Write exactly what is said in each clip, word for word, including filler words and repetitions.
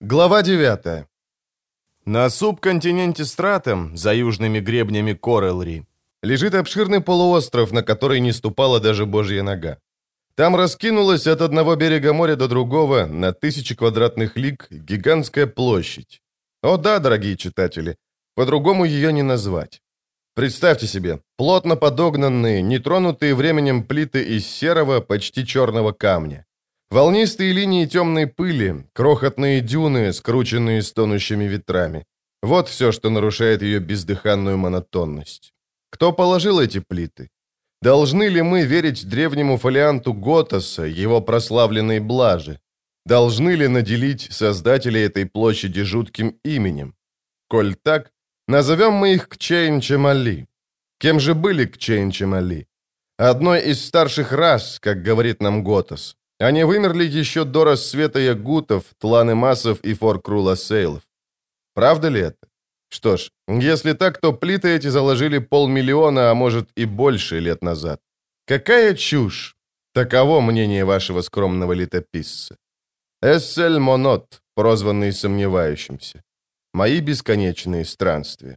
Глава девятая. На субконтиненте Стратом, за южными гребнями Корелри, лежит обширный полуостров, на который не ступала даже божья нога. Там раскинулась от одного берега моря до другого на тысячи квадратных лиг гигантская площадь. О да, дорогие читатели, по-другому ее не назвать. Представьте себе, плотно подогнанные, нетронутые временем плиты из серого, почти черного камня. Волнистые линии темной пыли, крохотные дюны, скрученные стонущими ветрами. Вот все, что нарушает ее бездыханную монотонность. Кто положил эти плиты? Должны ли мы верить древнему фолианту Готоса, его прославленной блаже? Должны ли наделить создателей этой площади жутким именем? Коль так, назовем мы их Кчейн-Чемали. Кем же были Кчейн-Чемали? Одной из старших рас, как говорит нам Готос. Они вымерли еще до рассвета ягутов, тланы-масов и фор-круласейлов. Правда ли это? Что ж, если так, то плиты эти заложили полмиллиона, а может и больше лет назад. Какая чушь! Таково мнение вашего скромного летописца. Эссель Монот, прозванный сомневающимся. Мои бесконечные странствия.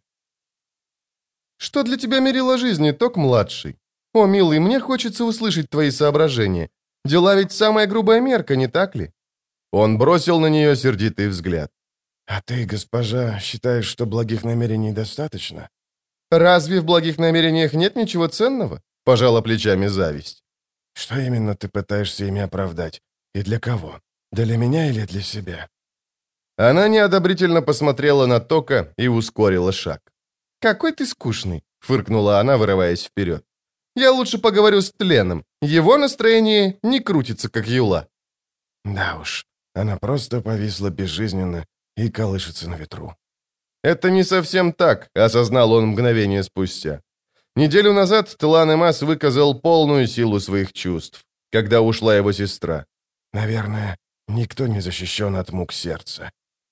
Что для тебя мерило жизни, Ток-младший? О, милый, мне хочется услышать твои соображения. Дела ведь самая грубая мерка, не так ли?» Он бросил на нее сердитый взгляд. «А ты, госпожа, считаешь, что благих намерений достаточно?» «Разве в благих намерениях нет ничего ценного?» — пожала плечами зависть. «Что именно ты пытаешься ими оправдать? И для кого? Для меня или для себя?» Она неодобрительно посмотрела на Тока и ускорила шаг. «Какой ты скучный!» — фыркнула она, вырываясь вперед. «Я лучше поговорю с Тленом. Его настроение не крутится, как юла». Да уж, она просто повисла безжизненно и колышется на ветру. «Это не совсем так», — осознал он мгновение спустя. Неделю назад Тлан-Эмас выказал полную силу своих чувств, когда ушла его сестра. «Наверное, никто не защищен от мук сердца».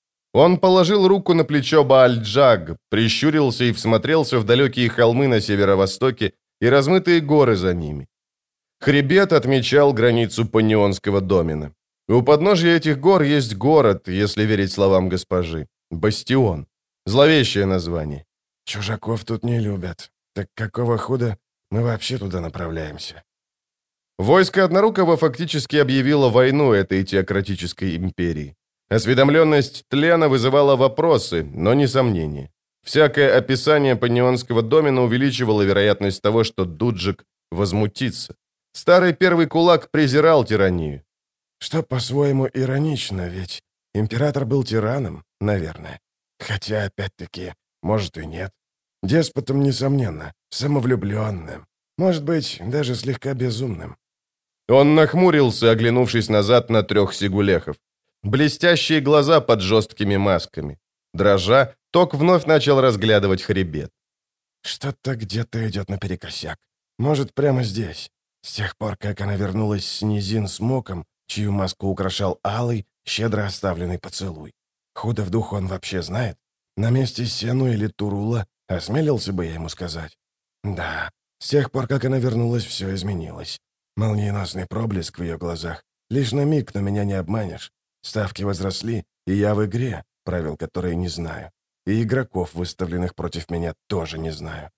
Он положил руку на плечо Бааль-Джаг, прищурился и всмотрелся в далекие холмы на северо-востоке и размытые горы за ними. Хребет отмечал границу Панионского домена. У подножия этих гор есть город, если верить словам госпожи. Бастион. Зловещее название. «Чужаков тут не любят. Так какого худа мы вообще туда направляемся?» Войско Однорукого фактически объявило войну этой теократической империи. Осведомленность Тлена вызывала вопросы, но не сомнения. Всякое описание Панионского домена увеличивало вероятность того, что Дуджик возмутится. Старый первый кулак презирал тиранию. Что по-своему иронично, ведь император был тираном, наверное. Хотя, опять-таки, может и нет. Деспотом, несомненно, самовлюбленным. Может быть, даже слегка безумным. Он нахмурился, оглянувшись назад на трех сигулехов. Блестящие глаза под жесткими масками. Дрожа, Ток вновь начал разглядывать хребет. Что-то где-то идет наперекосяк. Может, прямо здесь. С тех пор, как она вернулась с низин с Моком, чью маску украшал алый, щедро оставленный поцелуй. Худо в духу он вообще знает? На месте Сену или Турула осмелился бы я ему сказать. Да, с тех пор, как она вернулась, все изменилось. Молниеносный проблеск в ее глазах. Лишь на миг, но меня не обманешь. Ставки возросли, и я в игре, правил которой не знаю. И игроков, выставленных против меня, тоже не знаю.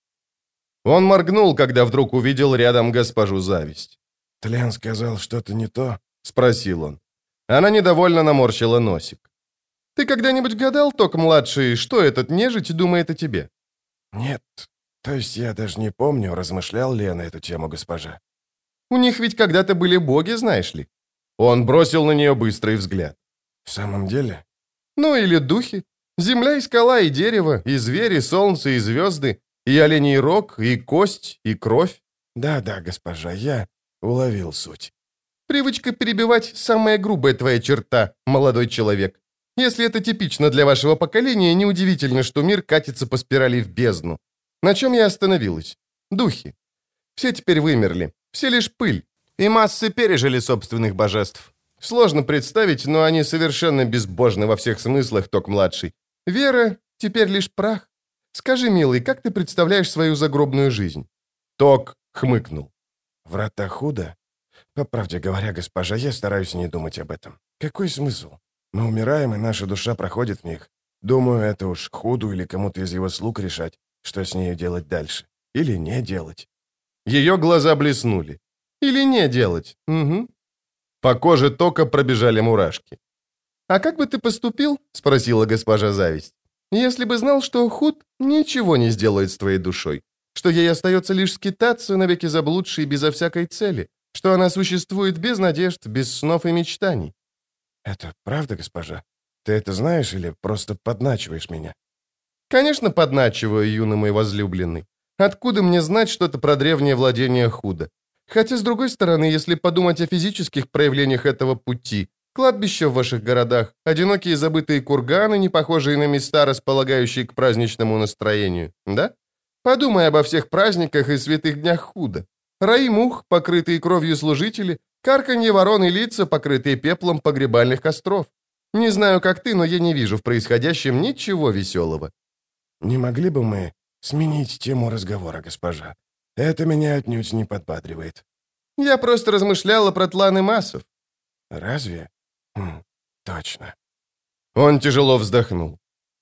Он моргнул, когда вдруг увидел рядом госпожу Зависть. «Тлен сказал что-то не то?» — спросил он. Она недовольно наморщила носик. «Ты когда-нибудь гадал, Ток-младший, что этот нежить думает о тебе?» «Нет. То есть я даже не помню, размышлял ли я на эту тему, госпожа». «У них ведь когда-то были боги, знаешь ли?» Он бросил на нее быстрый взгляд. «В самом деле?» «Ну или духи. Земля и скала, и дерево, и звери, и солнце, и звезды, и оленей рог, и кость, и кровь». «Да-да, госпожа, я уловил суть». «Привычка перебивать — самая грубая твоя черта, молодой человек. Если это типично для вашего поколения, неудивительно, что мир катится по спирали в бездну. На чем я остановилась? Духи. Все теперь вымерли, все лишь пыль, и массы пережили собственных божеств. Сложно представить, но они совершенно безбожны во всех смыслах, Ток-младший. Вера теперь лишь прах. Скажи, милый, как ты представляешь свою загробную жизнь?» Ток хмыкнул. «Врата худо? По правде говоря, госпожа, я стараюсь не думать об этом. Какой смысл? Мы умираем, и наша душа проходит в них. Думаю, это уж Худу или кому-то из его слуг решать, что с нею делать дальше. Или не делать». Ее глаза блеснули. «Или не делать. Угу». По коже Тока пробежали мурашки. «А как бы ты поступил, — спросила госпожа Зависть, — если бы знал, что Худ ничего не сделает с твоей душой, что ей остается лишь скитаться, навеки заблудшей безо всякой цели, что она существует без надежд, без снов и мечтаний?» «Это правда, госпожа? Ты это знаешь или просто подначиваешь меня?» «Конечно, подначиваю, юный мой возлюбленный. Откуда мне знать что-то про древнее владение Худа? Хотя, с другой стороны, если подумать о физических проявлениях этого пути, кладбища в ваших городах, одинокие забытые курганы, не похожие на места, располагающие к праздничному настроению, да? Подумай обо всех праздниках и святых днях Худа. Раи мух, покрытые кровью служители, карканье ворон и лица, покрытые пеплом погребальных костров. Не знаю, как ты, но я не вижу в происходящем ничего веселого». «Не могли бы мы сменить тему разговора, госпожа? Это меня отнюдь не подбадривает». «Я просто размышляла про тланы массов». «Разве? Хм, точно». Он тяжело вздохнул.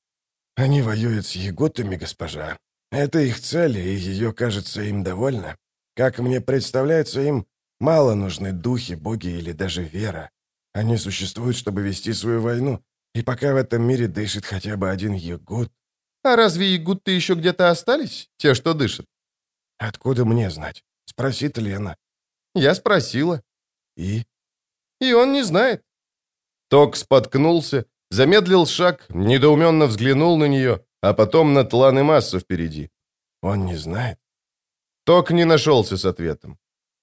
«Они воюют с ягутами, госпожа. Это их цель, и ее, кажется, им довольно. Как мне представляется, им мало нужны духи, боги или даже вера. Они существуют, чтобы вести свою войну, и пока в этом мире дышит хотя бы один ягут...» «А разве ягуты еще где-то остались? Те, что дышат?» «Откуда мне знать? Спросит Лена». «Я спросила». «И?» «И он не знает». Ток споткнулся, замедлил шаг, недоуменно взглянул на нее, а потом на тланы массы впереди. «Он не знает?» Ток не нашелся с ответом.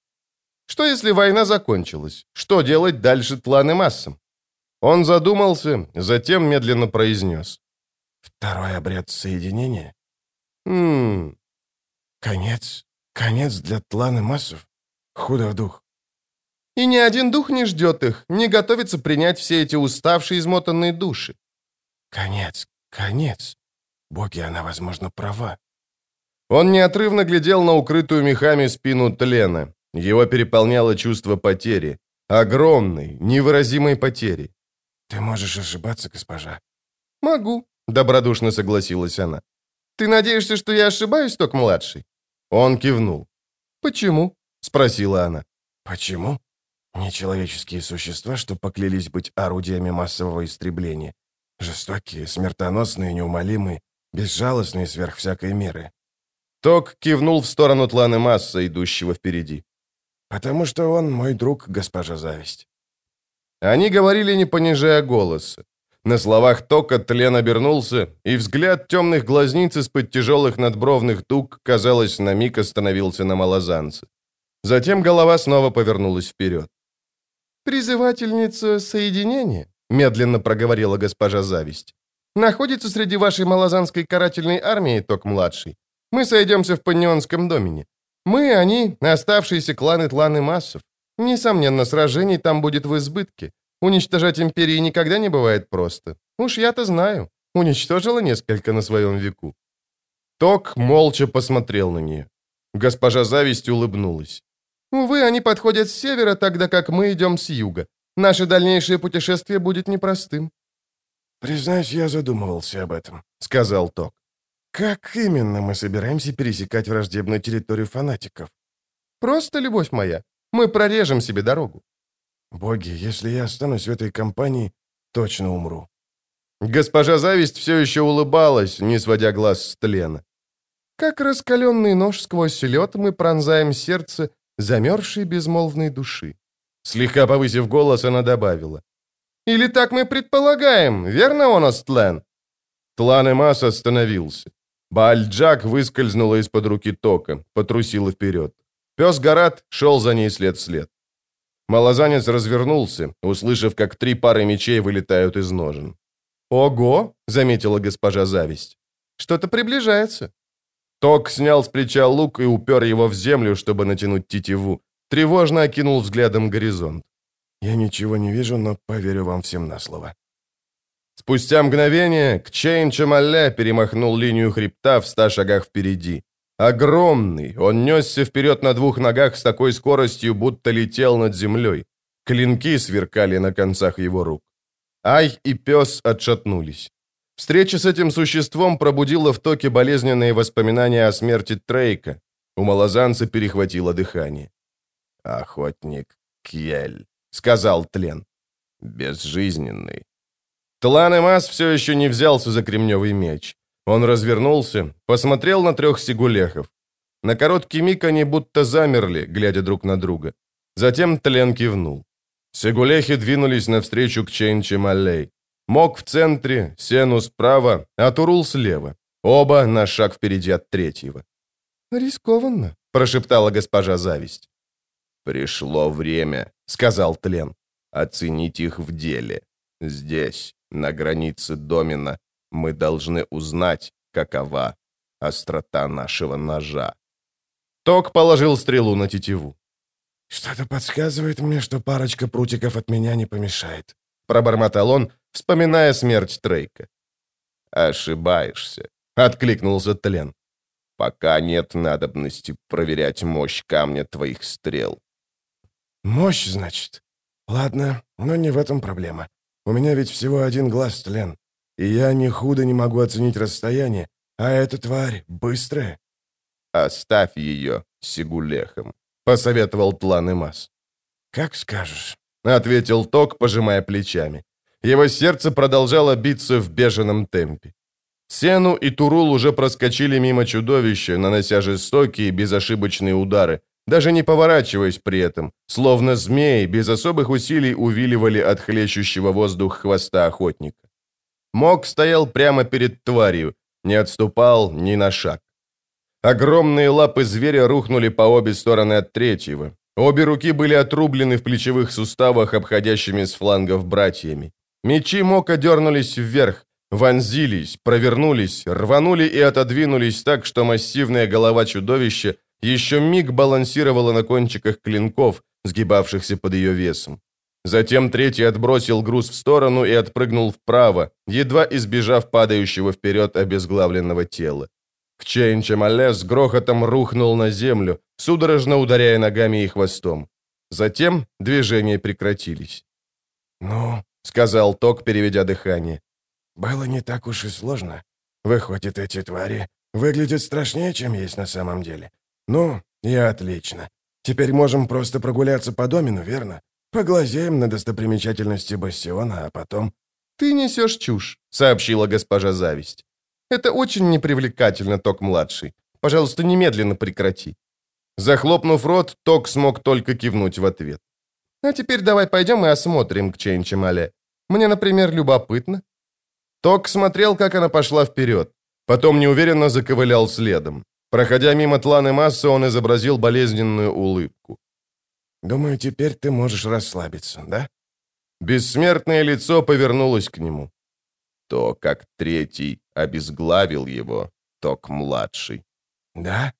«Что, если война закончилась? Что делать дальше тланы массам?» Он задумался, затем медленно произнес. «Второй обряд соединения? «Хм...» Конец? Конец для тланы массов? Худо дух». «И ни один дух не ждет их, не готовится принять все эти уставшие, измотанные души». «Конец, конец. Боги, она, возможно, права». Он неотрывно глядел на укрытую мехами спину тлена. Его переполняло чувство потери. Огромной, невыразимой потери. «Ты можешь ошибаться, госпожа». «Могу», — добродушно согласилась она. «Ты надеешься, что я ошибаюсь, Ток-младший?» Он кивнул. «Почему?» — спросила она. «Почему? Нечеловеческие существа, что поклялись быть орудиями массового истребления. Жестокие, смертоносные, неумолимые, безжалостные сверх всякой меры». Ток кивнул в сторону тлана масса, идущего впереди. «Потому что он мой друг, госпожа Зависть». Они говорили, не понижая голоса. На словах Тока тлен обернулся, и взгляд темных глазниц из-под тяжелых надбровных туг, казалось, на миг остановился на малозанце. Затем голова снова повернулась вперед. «Призывательница соединения», — медленно проговорила госпожа Зависть, «находится среди вашей малозанской карательной армии, Ток-младший. Мы сойдемся в Паннионском домене. Мы, они, оставшиеся кланы тланы массов. Несомненно, сражений там будет в избытке. Уничтожать империи никогда не бывает просто. Уж я-то знаю. Уничтожила несколько на своем веку». Ток молча посмотрел на нее. Госпожа Зависть улыбнулась. «Увы, они подходят с севера, тогда как мы идем с юга. Наше дальнейшее путешествие будет непростым». «Признаюсь, я задумывался об этом», — сказал Ток. «Как именно мы собираемся пересекать враждебную территорию фанатиков?» «Просто, любовь моя, мы прорежем себе дорогу». «Боги, если я останусь в этой компании, точно умру». Госпожа Зависть все еще улыбалась, не сводя глаз с тлена. «Как раскаленный нож сквозь лед мы пронзаем сердце замерзшей безмолвной души». Слегка повысив голос, она добавила. «Или так мы предполагаем, верно, Онос Тлен?» Тлан Эмас остановился. Бааль-Джак выскользнула из-под руки Тока, потрусила вперед. Пес Гарат шел за ней след в след. Малозанец развернулся, услышав, как три пары мечей вылетают из ножен. «Ого!» — заметила госпожа Зависть. «Что-то приближается». Ток снял с плеча лук и упер его в землю, чтобы натянуть тетиву. Тревожно окинул взглядом горизонт. «Я ничего не вижу, но поверю вам всем на слово». Спустя мгновение Кчейн Чамалля перемахнул линию хребта в ста шагах впереди. Огромный, он несся вперед на двух ногах с такой скоростью, будто летел над землей. Клинки сверкали на концах его рук. Ай и пес отшатнулись. Встреча с этим существом пробудила в Токе болезненные воспоминания о смерти Трейка. У малозанца перехватило дыхание. «Охотник Кьель», — сказал Тлен. «Безжизненный». Тлан Эмас все еще не взялся за кремневый меч. Он развернулся, посмотрел на трех сигулехов. На короткий миг они будто замерли, глядя друг на друга. Затем Тлен кивнул. Сигулехи двинулись навстречу к Чейн-Чемалей. Мок в центре, Сену справа, а Турул слева. Оба на шаг впереди от третьего. «Рискованно», — прошептала госпожа Зависть. «Пришло время», — сказал Тлен, — «оценить их в деле. Здесь, на границе Домина, мы должны узнать, какова острота нашего ножа». Ток положил стрелу на тетиву. «Что-то подсказывает мне, что парочка прутиков от меня не помешает», — пробормотал он, вспоминая смерть Трейка. «Ошибаешься», — откликнулся Тлен. «Пока нет надобности проверять мощь камня твоих стрел». «Мощь, значит? Ладно, но не в этом проблема. У меня ведь всего один глаз, Тлен, и я ни худо не могу оценить расстояние, а эта тварь быстрая». «Оставь ее сигулехом», — посоветовал Тлан Эмас. «Как скажешь», — ответил Ток, пожимая плечами. Его сердце продолжало биться в бешеном темпе. Сену и Турул уже проскочили мимо чудовища, нанося жестокие, безошибочные удары, даже не поворачиваясь при этом, словно змеи без особых усилий увиливали от хлещущего воздух хвоста охотника. Мок стоял прямо перед тварью, не отступал ни на шаг. Огромные лапы зверя рухнули по обе стороны от третьего. Обе руки были отрублены в плечевых суставах, обходящими с флангов братьями. Мечи Мока дернулись вверх, вонзились, провернулись, рванули и отодвинулись так, что массивная голова чудовища еще миг балансировала на кончиках клинков, сгибавшихся под ее весом. Затем третий отбросил груз в сторону и отпрыгнул вправо, едва избежав падающего вперед обезглавленного тела. Кчейн-Чемале с грохотом рухнул на землю, судорожно ударяя ногами и хвостом. Затем движения прекратились. «Ну», — сказал Ток, переведя дыхание. «Было не так уж и сложно. Выходит, эти твари выглядят страшнее, чем есть на самом деле. Ну, и отлично. Теперь можем просто прогуляться по Домину, верно? Поглазеем на достопримечательности Бастиона, а потом...» «Ты несешь чушь», — сообщила госпожа Зависть. «Это очень непривлекательно, Ток-младший. Пожалуйста, немедленно прекрати». Захлопнув рот, Ток смог только кивнуть в ответ. «А теперь давай пойдем и осмотрим Кчейн-Чемале. Мне, например, любопытно». Ток смотрел, как она пошла вперед. Потом неуверенно заковылял следом. Проходя мимо Тлан Эмаса, он изобразил болезненную улыбку. «Думаю, теперь ты можешь расслабиться, да?» Бессмертное лицо повернулось к нему. То, как третий обезглавил его, Ток-младший. «Да?»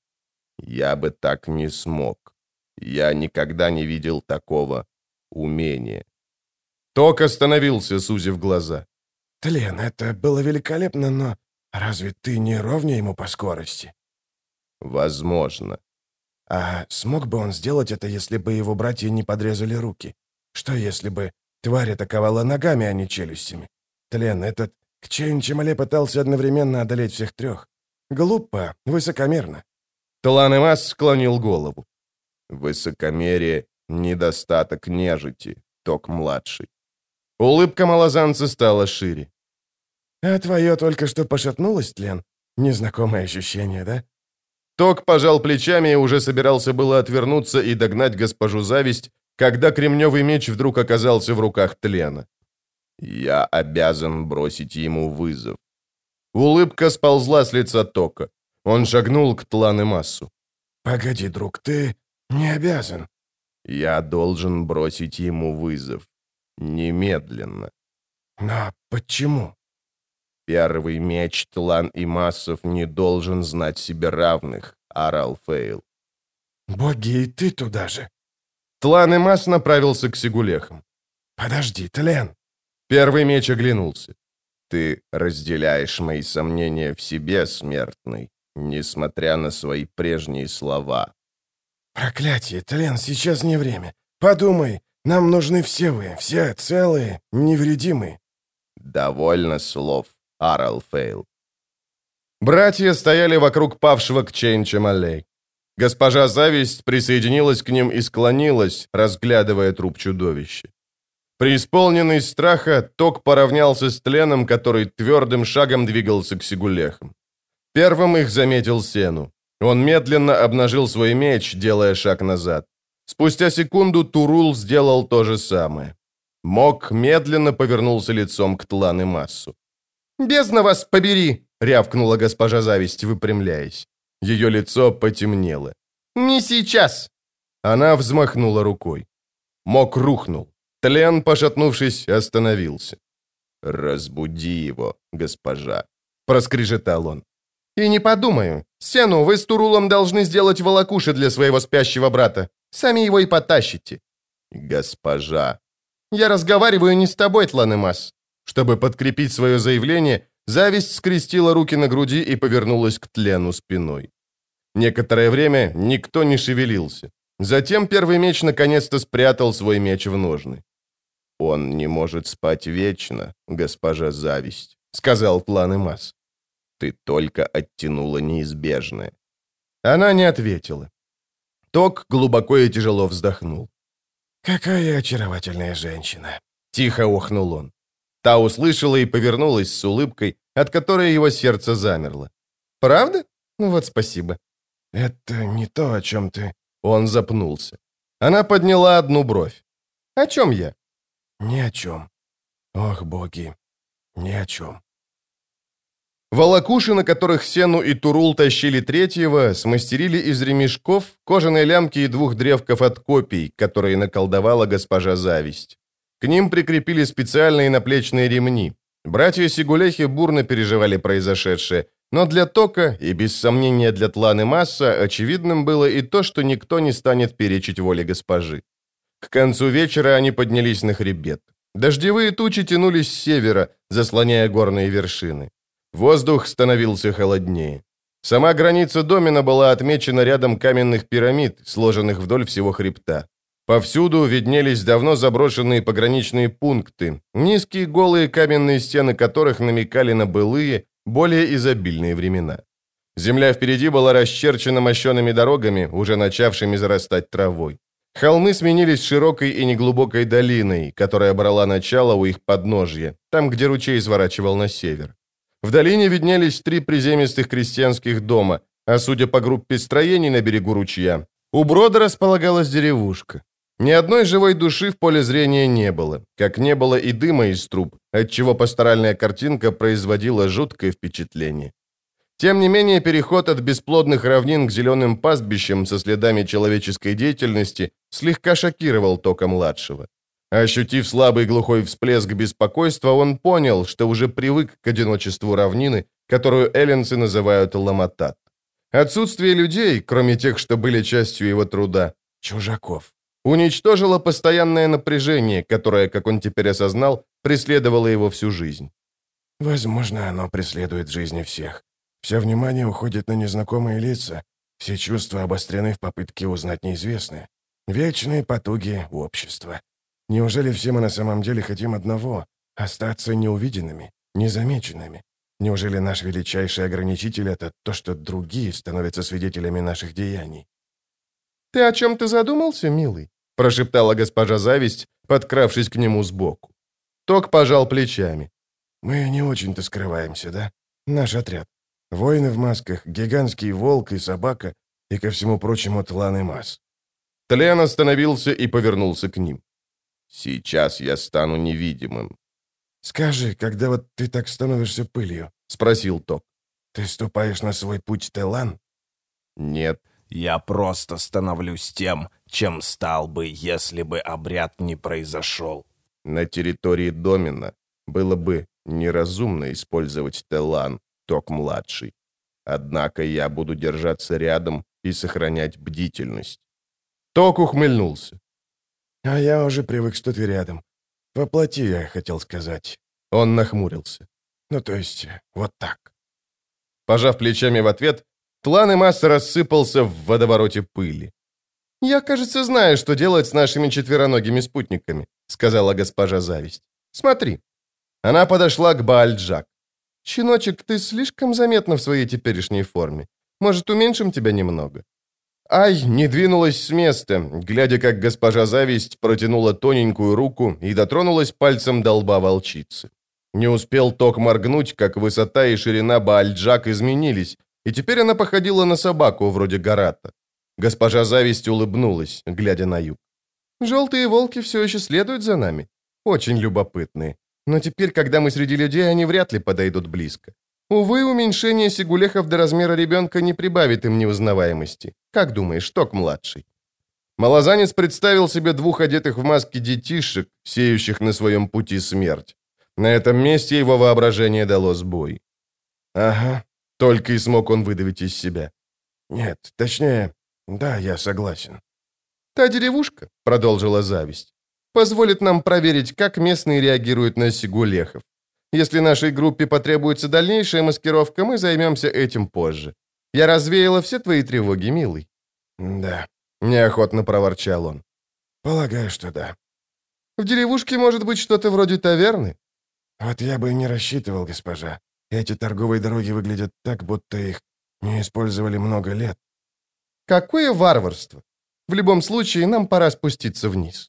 Я бы так не смог. Я никогда не видел такого умения. Ток остановился, сузив глаза. «Тлен, это было великолепно, но разве ты не ровнее ему по скорости?» «Возможно». «А смог бы он сделать это, если бы его братья не подрезали руки? Что, если бы тварь атаковала ногами, а не челюстями? Тлен, этот Кчейн-Чемале пытался одновременно одолеть всех трех. Глупо, высокомерно». Тлан Эмас склонил голову. «Высокомерие — недостаток нежити, Ток-младший». Улыбка малозанца стала шире. «А твое только что пошатнулось, Тлен? Незнакомое ощущение, да?» Ток пожал плечами и уже собирался было отвернуться и догнать госпожу Зависть, когда кремневый меч вдруг оказался в руках Тлена. «Я обязан бросить ему вызов». Улыбка сползла с лица Тока. Он шагнул к Тлан Эмасу. «Погоди, друг, ты не обязан». «Я должен бросить ему вызов. Немедленно». «Но почему?» «Первый меч Тлан Эмасов не должен знать себе равных, орал Фейл». «Боги, и ты туда же». Тлан Эмас направился к сигулехам. «Подожди, Тлен». Первый меч оглянулся. «Ты разделяешь мои сомнения в себе, смертный, несмотря на свои прежние слова». «Проклятие, Тлен, сейчас не время. Подумай, нам нужны все вы, все целые, невредимые. «Довольно слов, Аралфейл». Братья стояли вокруг павшего к Чейн-Чамалей. Госпожа Зависть присоединилась к ним и склонилась, разглядывая труп чудовища. Преисполненный страха, Ток поравнялся с Тленом, который твердым шагом двигался к Сигулехам. Первым их заметил Сену. Он медленно обнажил свой меч, делая шаг назад. Спустя секунду Турул сделал то же самое. Мок медленно повернулся лицом к Тлан-и-Массу. «Бездна вас побери!» — рявкнула госпожа Зависть, выпрямляясь. Ее лицо потемнело. «Не сейчас!» Она взмахнула рукой. Мок рухнул. Тлен, пошатнувшись, остановился. «Разбуди его, госпожа», — проскрежетал он. «И не подумаю. Сену, вы с Турулом должны сделать волокуши для своего спящего брата. Сами его и потащите». «Госпожа». «Я разговариваю не с тобой, Тлан-и-Масс». Чтобы подкрепить свое заявление, Зависть скрестила руки на груди и повернулась к Тлену спиной. Некоторое время никто не шевелился. Затем первый меч наконец-то спрятал свой меч в ножны. «Он не может спать вечно, госпожа Зависть», — сказал Тлан-и-Масс. «Ты только оттянула неизбежное». Она не ответила. Ток глубоко и тяжело вздохнул. «Какая очаровательная женщина!» — тихо охнул он. Та услышала и повернулась с улыбкой, от которой его сердце замерло. «Правда? Ну вот спасибо». «Это не то, о чем ты...» Он запнулся. Она подняла одну бровь. «О чем я?» «Ни о чем. Ох, боги, ни о чем». Волокуши, на которых Сену и Турул тащили третьего, смастерили из ремешков, кожаной лямки и двух древков от копий, которые наколдовала госпожа Зависть. К ним прикрепили специальные наплечные ремни. Братья Сигулехи бурно переживали произошедшее, но для Тока и, без сомнения, для Тлан-и-Масса очевидным было и то, что никто не станет перечить воле госпожи. К концу вечера они поднялись на хребет. Дождевые тучи тянулись с севера, заслоняя горные вершины. Воздух становился холоднее. Сама граница домена была отмечена рядом каменных пирамид, сложенных вдоль всего хребта. Повсюду виднелись давно заброшенные пограничные пункты, низкие голые каменные стены которых намекали на былые, более изобильные времена. Земля впереди была расчерчена мощеными дорогами, уже начавшими зарастать травой. Холмы сменились широкой и неглубокой долиной, которая брала начало у их подножья, там, где ручей сворачивал на север. В долине виднелись три приземистых крестьянских дома, а судя по группе строений на берегу ручья, у брода располагалась деревушка. Ни одной живой души в поле зрения не было, как не было и дыма из труб, отчего пасторальная картинка производила жуткое впечатление. Тем не менее, переход от бесплодных равнин к зеленым пастбищам со следами человеческой деятельности слегка шокировал Тока-младшего. Ощутив слабый глухой всплеск беспокойства, он понял, что уже привык к одиночеству равнины, которую эллинцы называют Ламатат. Отсутствие людей, кроме тех, что были частью его труда, чужаков, уничтожило постоянное напряжение, которое, как он теперь осознал, преследовало его всю жизнь. «Возможно, оно преследует жизни всех. Все внимание уходит на незнакомые лица, все чувства обострены в попытке узнать неизвестное. Вечные потуги общества. Неужели все мы на самом деле хотим одного — остаться неувиденными, незамеченными? Неужели наш величайший ограничитель — это то, что другие становятся свидетелями наших деяний?» «Ты о чем-то задумался, милый?» — прошептала госпожа Зависть, подкравшись к нему сбоку. Ток пожал плечами. «Мы не очень-то скрываемся, да? Наш отряд. Воины в масках, гигантский волк и собака, и, ко всему прочему, Тлан-и-Масс». Тлен остановился и повернулся к ним. «Сейчас я стану невидимым». «Скажи, когда вот ты так становишься пылью?» — спросил Ток. «Ты ступаешь на свой путь, Телан?» «Нет». «Я просто становлюсь тем, чем стал бы, если бы обряд не произошел». «На территории домена было бы неразумно использовать Телан, Ток-младший. Однако я буду держаться рядом и сохранять бдительность». Ток ухмыльнулся. «А я уже привык, что ты рядом. Воплоти, я хотел сказать». Он нахмурился. «Ну, то есть, вот так». Пожав плечами в ответ, Тлан-и-Масс рассыпался в водовороте пыли. «Я, кажется, знаю, что делать с нашими четвероногими спутниками», — сказала госпожа Зависть. «Смотри». Она подошла к Баальджак. «Щеночек, ты слишком заметна в своей теперешней форме. Может, уменьшим тебя немного?» Ай не двинулась с места, глядя, как госпожа Зависть протянула тоненькую руку и дотронулась пальцем до лба волчицы. Не успел Ток моргнуть, как высота и ширина Баальджак изменились, и теперь она походила на собаку вроде Гарата. Госпожа Зависть улыбнулась, глядя на юг. «Желтые волки все еще следуют за нами. Очень любопытные. Но теперь, когда мы среди людей, они вряд ли подойдут близко. Увы, уменьшение сигулехов до размера ребенка не прибавит им неузнаваемости. Как думаешь, Ток-младший?» Малозанец представил себе двух одетых в маски детишек, сеющих на своем пути смерть. На этом месте его воображение дало сбой. «Ага», — только и смог он выдавить из себя. «Нет, точнее, да, я согласен». «Та деревушка», — продолжила Зависть, — «позволит нам проверить, как местные реагируют на сигулехов. Если нашей группе потребуется дальнейшая маскировка, мы займемся этим позже. Я развеяла все твои тревоги, милый». «Да», — неохотно проворчал он. «Полагаю, что да». «В деревушке может быть что-то вроде таверны?» «Вот я бы и не рассчитывал, госпожа. Эти торговые дороги выглядят так, будто их не использовали много лет». «Какое варварство! В любом случае, нам пора спуститься вниз».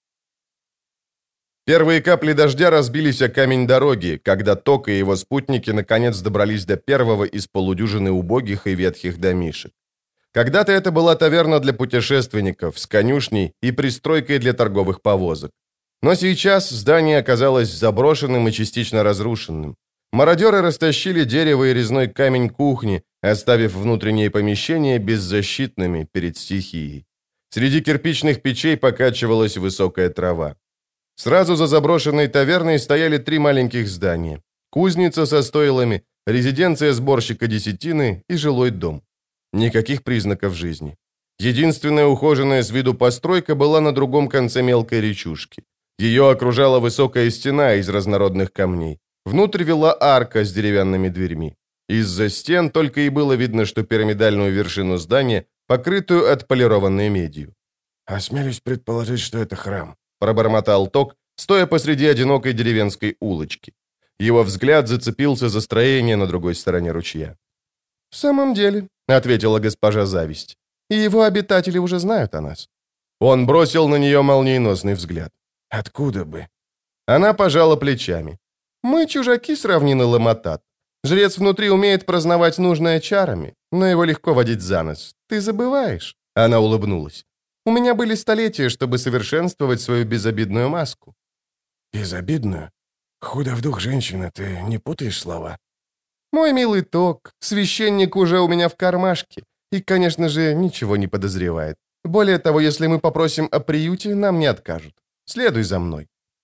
Первые капли дождя разбились о камень дороги, когда Ток и его спутники наконец добрались до первого из полудюжины убогих и ветхих домишек. Когда-то это была таверна для путешественников с конюшней и пристройкой для торговых повозок. Но сейчас здание оказалось заброшенным и частично разрушенным. Мародеры растащили дерево и резной камень кухни, оставив внутренние помещения беззащитными перед стихией. Среди кирпичных печей покачивалась высокая трава. Сразу за заброшенной таверной стояли три маленьких здания. Кузница со стойлами, резиденция сборщика десятины и жилой дом. Никаких признаков жизни. Единственная ухоженная с виду постройка была на другом конце мелкой речушки. Ее окружала высокая стена из разнородных камней. Внутрь вела арка с деревянными дверьми. Из-за стен только и было видно, что пирамидальную вершину здания, покрытую отполированной медью. «Осмелюсь предположить, что это храм», — пробормотал Ток, стоя посреди одинокой деревенской улочки. Его взгляд зацепился за строение на другой стороне ручья. «В самом деле», — ответила госпожа Зависть, — «и его обитатели уже знают о нас». Он бросил на нее молниеносный взгляд. «Откуда бы?» Она пожала плечами. «Мы чужаки с равнины Ламатат. Жрец внутри умеет прознавать нужное чарами, но его легко водить за нос. Ты забываешь?» Она улыбнулась. «У меня были столетия, чтобы совершенствовать свою безобидную маску». «Безобидную? Худо в дух женщина, ты не путаешь слова?» «Мой милый Ток, священник уже у меня в кармашке и, конечно же, ничего не подозревает. Более того, если мы попросим о приюте, нам не откажут. Следуй за мной».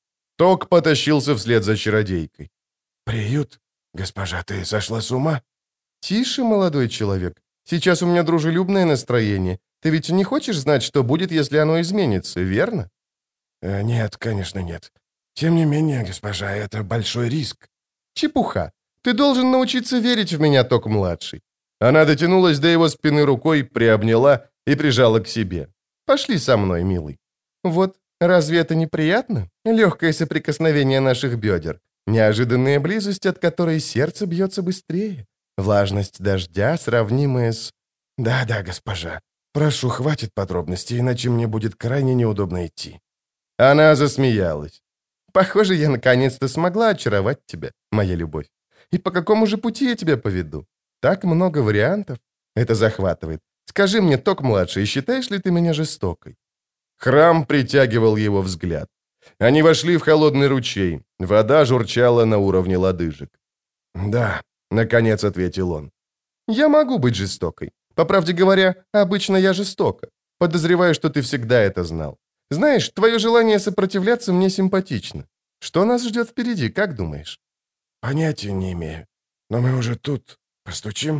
Ток потащился вслед за чародейкой. «Приют? Госпожа, ты сошла с ума?» «Тише, молодой человек. Сейчас у меня дружелюбное настроение. Ты ведь не хочешь знать, что будет, если оно изменится, верно?» э, «Нет, конечно, нет. Тем не менее, госпожа, это большой риск». «Чепуха. Ты должен научиться верить в меня, Ток-младший». Она дотянулась до его спины рукой, приобняла и прижала к себе. «Пошли со мной, милый. Вот, разве это неприятно? Легкое соприкосновение наших бедер, неожиданная близость, от которой сердце бьется быстрее, влажность дождя, сравнимая с...» «Да-да, госпожа. Прошу, хватит подробностей, иначе мне будет крайне неудобно идти». Она засмеялась. «Похоже, я наконец-то смогла очаровать тебя, моя любовь. И по какому же пути я тебя поведу? Так много вариантов. Это захватывает. Скажи мне, Ток-младший, считаешь ли ты меня жестокой?» Храм притягивал его взгляд. Они вошли в холодный ручей. Вода журчала на уровне лодыжек. «Да», — наконец ответил он. «Я могу быть жестокой. По правде говоря, обычно я жестока. Подозреваю, что ты всегда это знал. Знаешь, твое желание сопротивляться мне симпатично. Что нас ждет впереди, как думаешь?» «Понятия не имею. Но мы уже тут. Постучим?»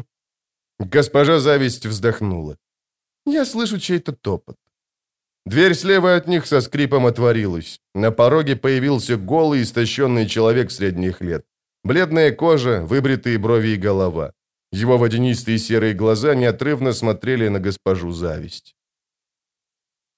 Госпожа Зависть вздохнула. «Я слышу чей-то топот». Дверь слева от них со скрипом отворилась. На пороге появился голый, истощенный человек средних лет. Бледная кожа, выбритые брови и голова. Его водянистые серые глаза неотрывно смотрели на госпожу Зависть.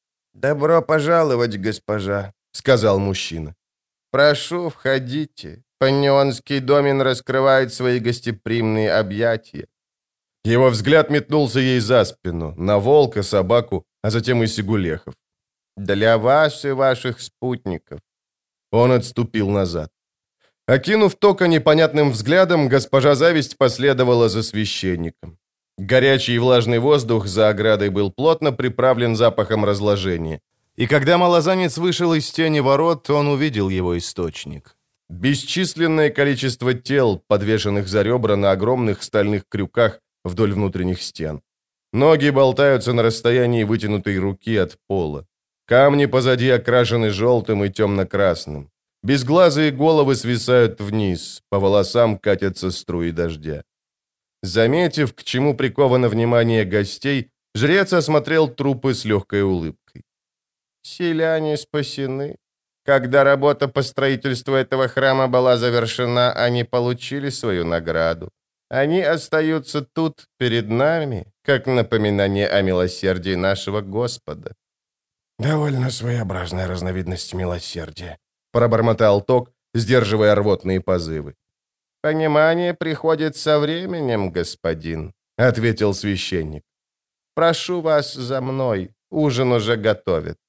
«Добро пожаловать, госпожа», — сказал мужчина. «Прошу, входите. Панионский домен раскрывает свои гостеприимные объятия». Его взгляд метнулся ей за спину, на волка, собаку, а затем и Сигулехов. «Для вас и ваших спутников». Он отступил назад. Окинув Тока непонятным взглядом, госпожа Зависть последовала за священником. Горячий и влажный воздух за оградой был плотно приправлен запахом разложения. И когда малозанец вышел из тени ворот, он увидел его источник. Бесчисленное количество тел, подвешенных за ребра на огромных стальных крюках вдоль внутренних стен. Ноги болтаются на расстоянии вытянутой руки от пола. Камни позади окрашены желтым и темно-красным. Безглазые головы свисают вниз, по волосам катятся струи дождя. Заметив, к чему приковано внимание гостей, жрец осмотрел трупы с легкой улыбкой. «Селяне спасены. Когда работа по строительству этого храма была завершена, они получили свою награду. Они остаются тут, перед нами, как напоминание о милосердии нашего Господа». «Довольно своеобразная разновидность милосердия», — пробормотал Ток, сдерживая рвотные позывы. «Понимание приходит со временем, господин», — ответил священник. «Прошу вас за мной, ужин уже готовят».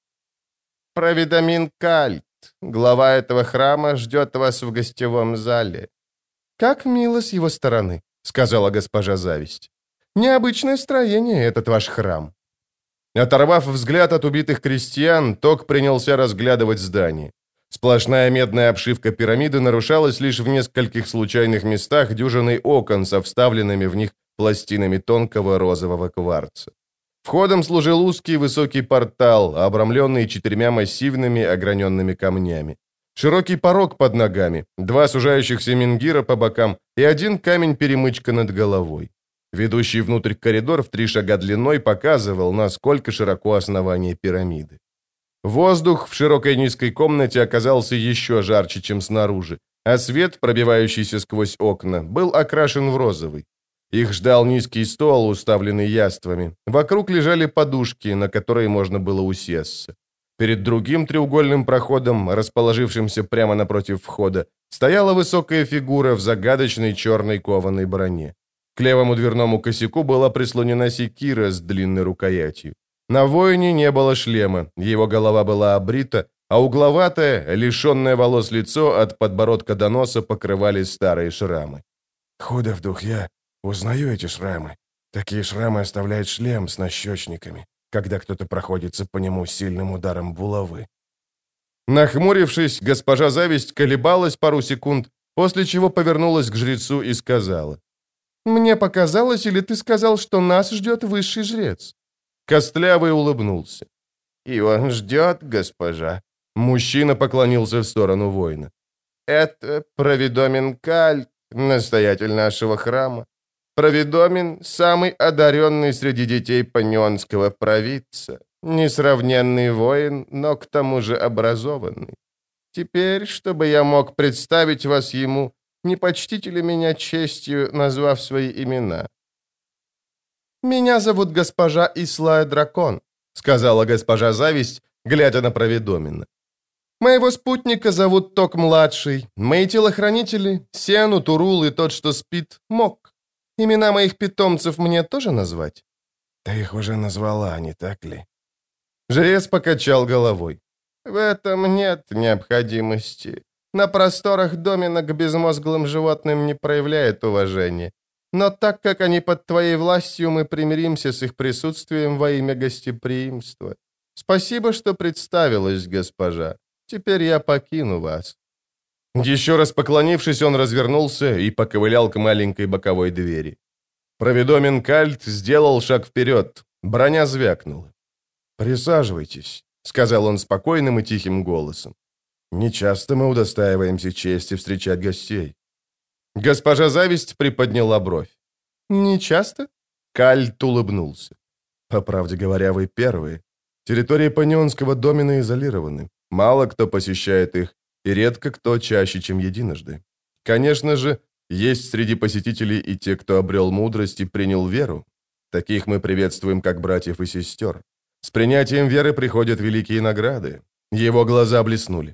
«Провидамин Кальт, глава этого храма, ждет вас в гостевом зале». «Как мило с его стороны», — сказала госпожа Зависть. «Необычное строение этот ваш храм». Оторвав взгляд от убитых крестьян, Ток принялся разглядывать здание. Сплошная медная обшивка пирамиды нарушалась лишь в нескольких случайных местах дюжиной окон со вставленными в них пластинами тонкого розового кварца. Входом служил узкий высокий портал, обрамленный четырьмя массивными ограненными камнями. Широкий порог под ногами, два сужающихся менгира по бокам и один камень-перемычка над головой. Ведущий внутрь коридор в три шага длиной показывал, насколько широко основание пирамиды. Воздух в широкой низкой комнате оказался еще жарче, чем снаружи, а свет, пробивающийся сквозь окна, был окрашен в розовый. Их ждал низкий стол, уставленный яствами. Вокруг лежали подушки, на которые можно было усесться. Перед другим треугольным проходом, расположившимся прямо напротив входа, стояла высокая фигура в загадочной черной кованой броне. К левому дверному косяку была прислонена секира с длинной рукоятью. На воине не было шлема, его голова была обрита, а угловатое, лишенное волос лицо от подбородка до носа покрывали старые шрамы. «Худо в дух я узнаю эти шрамы. Такие шрамы оставляет шлем с нащечниками, когда кто-то проходится по нему сильным ударом булавы». Нахмурившись, госпожа Зависть колебалась пару секунд, после чего повернулась к жрецу и сказала: «Мне показалось, или ты сказал, что нас ждет высший жрец?» Костлявый улыбнулся. «И он ждет, госпожа». Мужчина поклонился в сторону воина. «Это Провидомин Кальт, настоятель нашего храма. Провидомин — самый одаренный среди детей панионского провидца. Несравненный воин, но к тому же образованный. Теперь, чтобы я мог представить вас ему, не почтите ли меня честью, назвав свои имена?» «Меня зовут госпожа Ислая Дракон», — сказала госпожа Зависть, глядя на Провидомина. «Моего спутника зовут Ток-младший. Мои телохранители — Сену, Турул и тот, что спит, Мок. Имена моих питомцев мне тоже назвать?» «Ты их уже назвала, не так ли?» Жрец покачал головой. «В этом нет необходимости. На просторах домена к безмозглым животным не проявляет уважения. Но так как они под твоей властью, мы примиримся с их присутствием во имя гостеприимства. Спасибо, что представилась, госпожа. Теперь я покину вас». Еще раз поклонившись, он развернулся и поковылял к маленькой боковой двери. Провидомин Кальт сделал шаг вперед. Броня звякнула. «Присаживайтесь», — сказал он спокойным и тихим голосом. «Нечасто мы удостаиваемся чести встречать гостей». Госпожа Зависть приподняла бровь. «Нечасто?» Кальт улыбнулся. «По правде говоря, вы первые. Территории Панионского домена изолированы. Мало кто посещает их, и редко кто чаще, чем единожды. Конечно же, есть среди посетителей и те, кто обрел мудрость и принял веру. Таких мы приветствуем как братьев и сестер. С принятием веры приходят великие награды». Его глаза блеснули.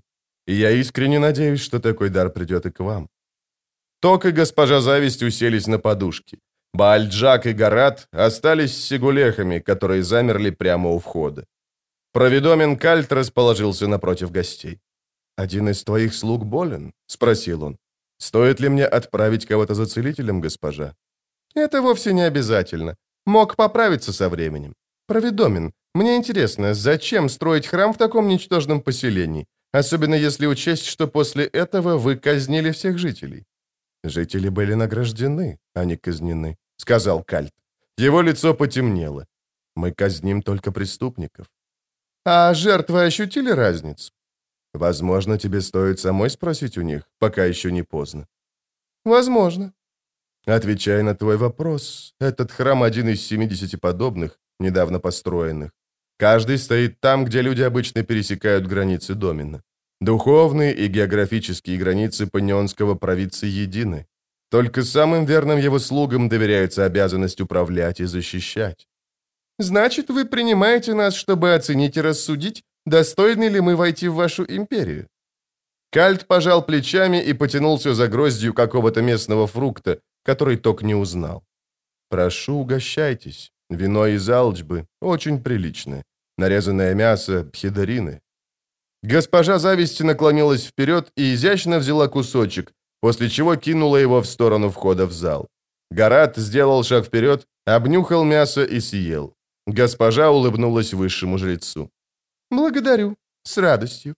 И я искренне надеюсь, что такой дар придет и к вам». Ток и госпожа Зависть уселись на подушки. Баальджак и Гарат остались с сигулехами, которые замерли прямо у входа. Провидомен Кальт расположился напротив гостей. «Один из твоих слуг болен?» — спросил он. «Стоит ли мне отправить кого-то за целителем, госпожа?» «Это вовсе не обязательно. Мог поправиться со временем. Провидомен, мне интересно, зачем строить храм в таком ничтожном поселении, особенно если учесть, что после этого вы казнили всех жителей?» «Жители были награждены, а не казнены», — сказал Кальт. Его лицо потемнело. «Мы казним только преступников». «А жертвы ощутили разницу?» «Возможно, тебе стоит самой спросить у них, пока еще не поздно». «Возможно». «Отвечая на твой вопрос, этот храм один из семидесяти подобных, недавно построенных. Каждый стоит там, где люди обычно пересекают границы домена. Духовные и географические границы панионского провидца едины. Только самым верным его слугам доверяется обязанность управлять и защищать». «Значит, вы принимаете нас, чтобы оценить и рассудить, достойны ли мы войти в вашу империю?» Кальт пожал плечами и потянулся за гроздью какого-то местного фрукта, который Ток не узнал. «Прошу, угощайтесь. Вино из алчбы, очень приличное. Нарезанное мясо, пхидарины». Госпожа Зависть наклонилась вперед и изящно взяла кусочек, после чего кинула его в сторону входа в зал. Гарат сделал шаг вперед, обнюхал мясо и съел. Госпожа улыбнулась высшему жрецу. «Благодарю. С радостью».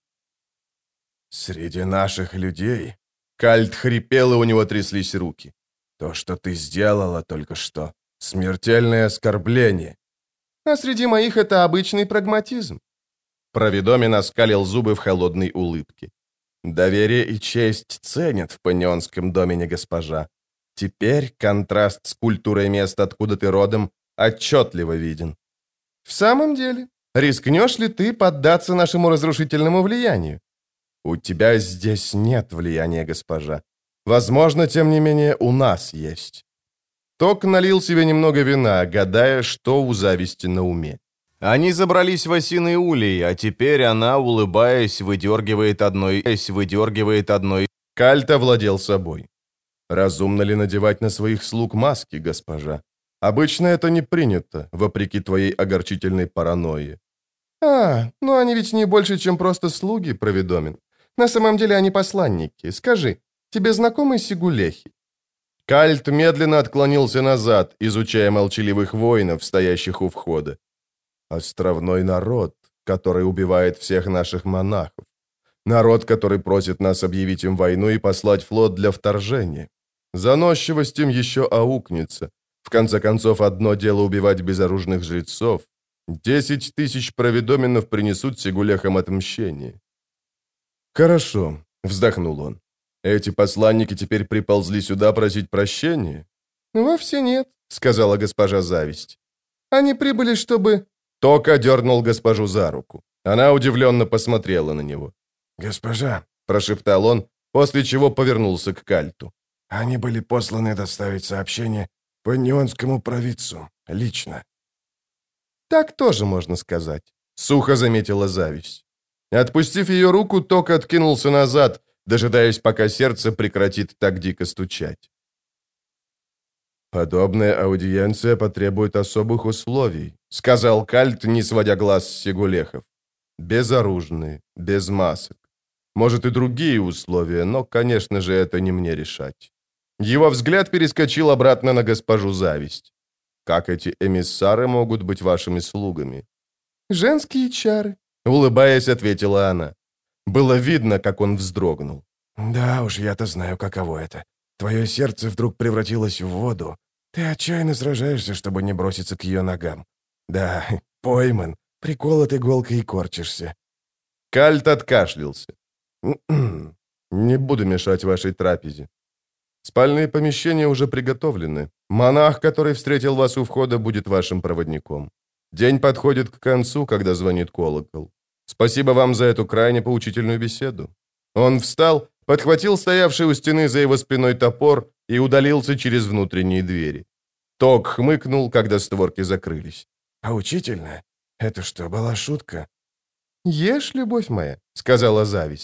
«Среди наших людей...» Кальт хрипел, и у него тряслись руки. «То, что ты сделала только что, смертельное оскорбление». «А среди моих это обычный прагматизм». Провидомен оскалил зубы в холодной улыбке. «Доверие и честь ценят в панионском домене, госпожа. Теперь контраст с культурой места, откуда ты родом, отчетливо виден». «В самом деле? Рискнешь ли ты поддаться нашему разрушительному влиянию?» «У тебя здесь нет влияния, госпожа. Возможно, тем не менее, у нас есть». Ток налил себе немного вина, гадая, что у Зависти на уме. Они забрались в осиный улей, а теперь она, улыбаясь, выдергивает одной... выдергивает одной... Кальт овладел собой. «Разумно ли надевать на своих слуг маски, госпожа? Обычно это не принято, вопреки твоей огорчительной паранойи». «А, ну они ведь не больше, чем просто слуги, Провидомен. На самом деле они посланники. Скажи, тебе знакомы сигулехи?» Кальт медленно отклонился назад, изучая молчаливых воинов, стоящих у входа. «Островной народ, который убивает всех наших монахов. Народ, который просит нас объявить им войну и послать флот для вторжения. Заносчивость им еще аукнется. В конце концов, одно дело убивать безоружных жрецов. Десять тысяч провидоменов принесут сигулехам отмщение». «Хорошо», — вздохнул он. «Эти посланники теперь приползли сюда просить прощения?» «Вовсе нет», — сказала госпожа Зависть. «Они прибыли, чтобы...» Тока дернул госпожу за руку. Она удивленно посмотрела на него. «Госпожа», — прошептал он, после чего повернулся к Кальту. «Они были посланы доставить сообщение панионскому провидцу лично». «Так тоже можно сказать», — сухо заметила Зависть. Отпустив ее руку, Ток откинулся назад, дожидаясь, пока сердце прекратит так дико стучать. «Подобная аудиенция потребует особых условий», — сказал Кальт, не сводя глаз с сигулехов. «Безоружные, без масок. Может, и другие условия, но, конечно же, это не мне решать». Его взгляд перескочил обратно на госпожу Зависть. «Как эти эмиссары могут быть вашими слугами?» «Женские чары», — улыбаясь, ответила она. Было видно, как он вздрогнул. «Да уж, я-то знаю, каково это. Твое сердце вдруг превратилось в воду. Ты отчаянно сражаешься, чтобы не броситься к ее ногам. Да, пойман, приколот иголкой и корчишься». Кальт откашлялся. «Не буду мешать вашей трапезе. Спальные помещения уже приготовлены. Монах, который встретил вас у входа, будет вашим проводником. День подходит к концу, когда звонит колокол. Спасибо вам за эту крайне поучительную беседу». Он встал, подхватил стоявший у стены за его спиной топор и удалился через внутренние двери. Ток хмыкнул, когда створки закрылись. «Поучительно? Это что, была шутка?» «Ешь, любовь моя», — сказала Зависть.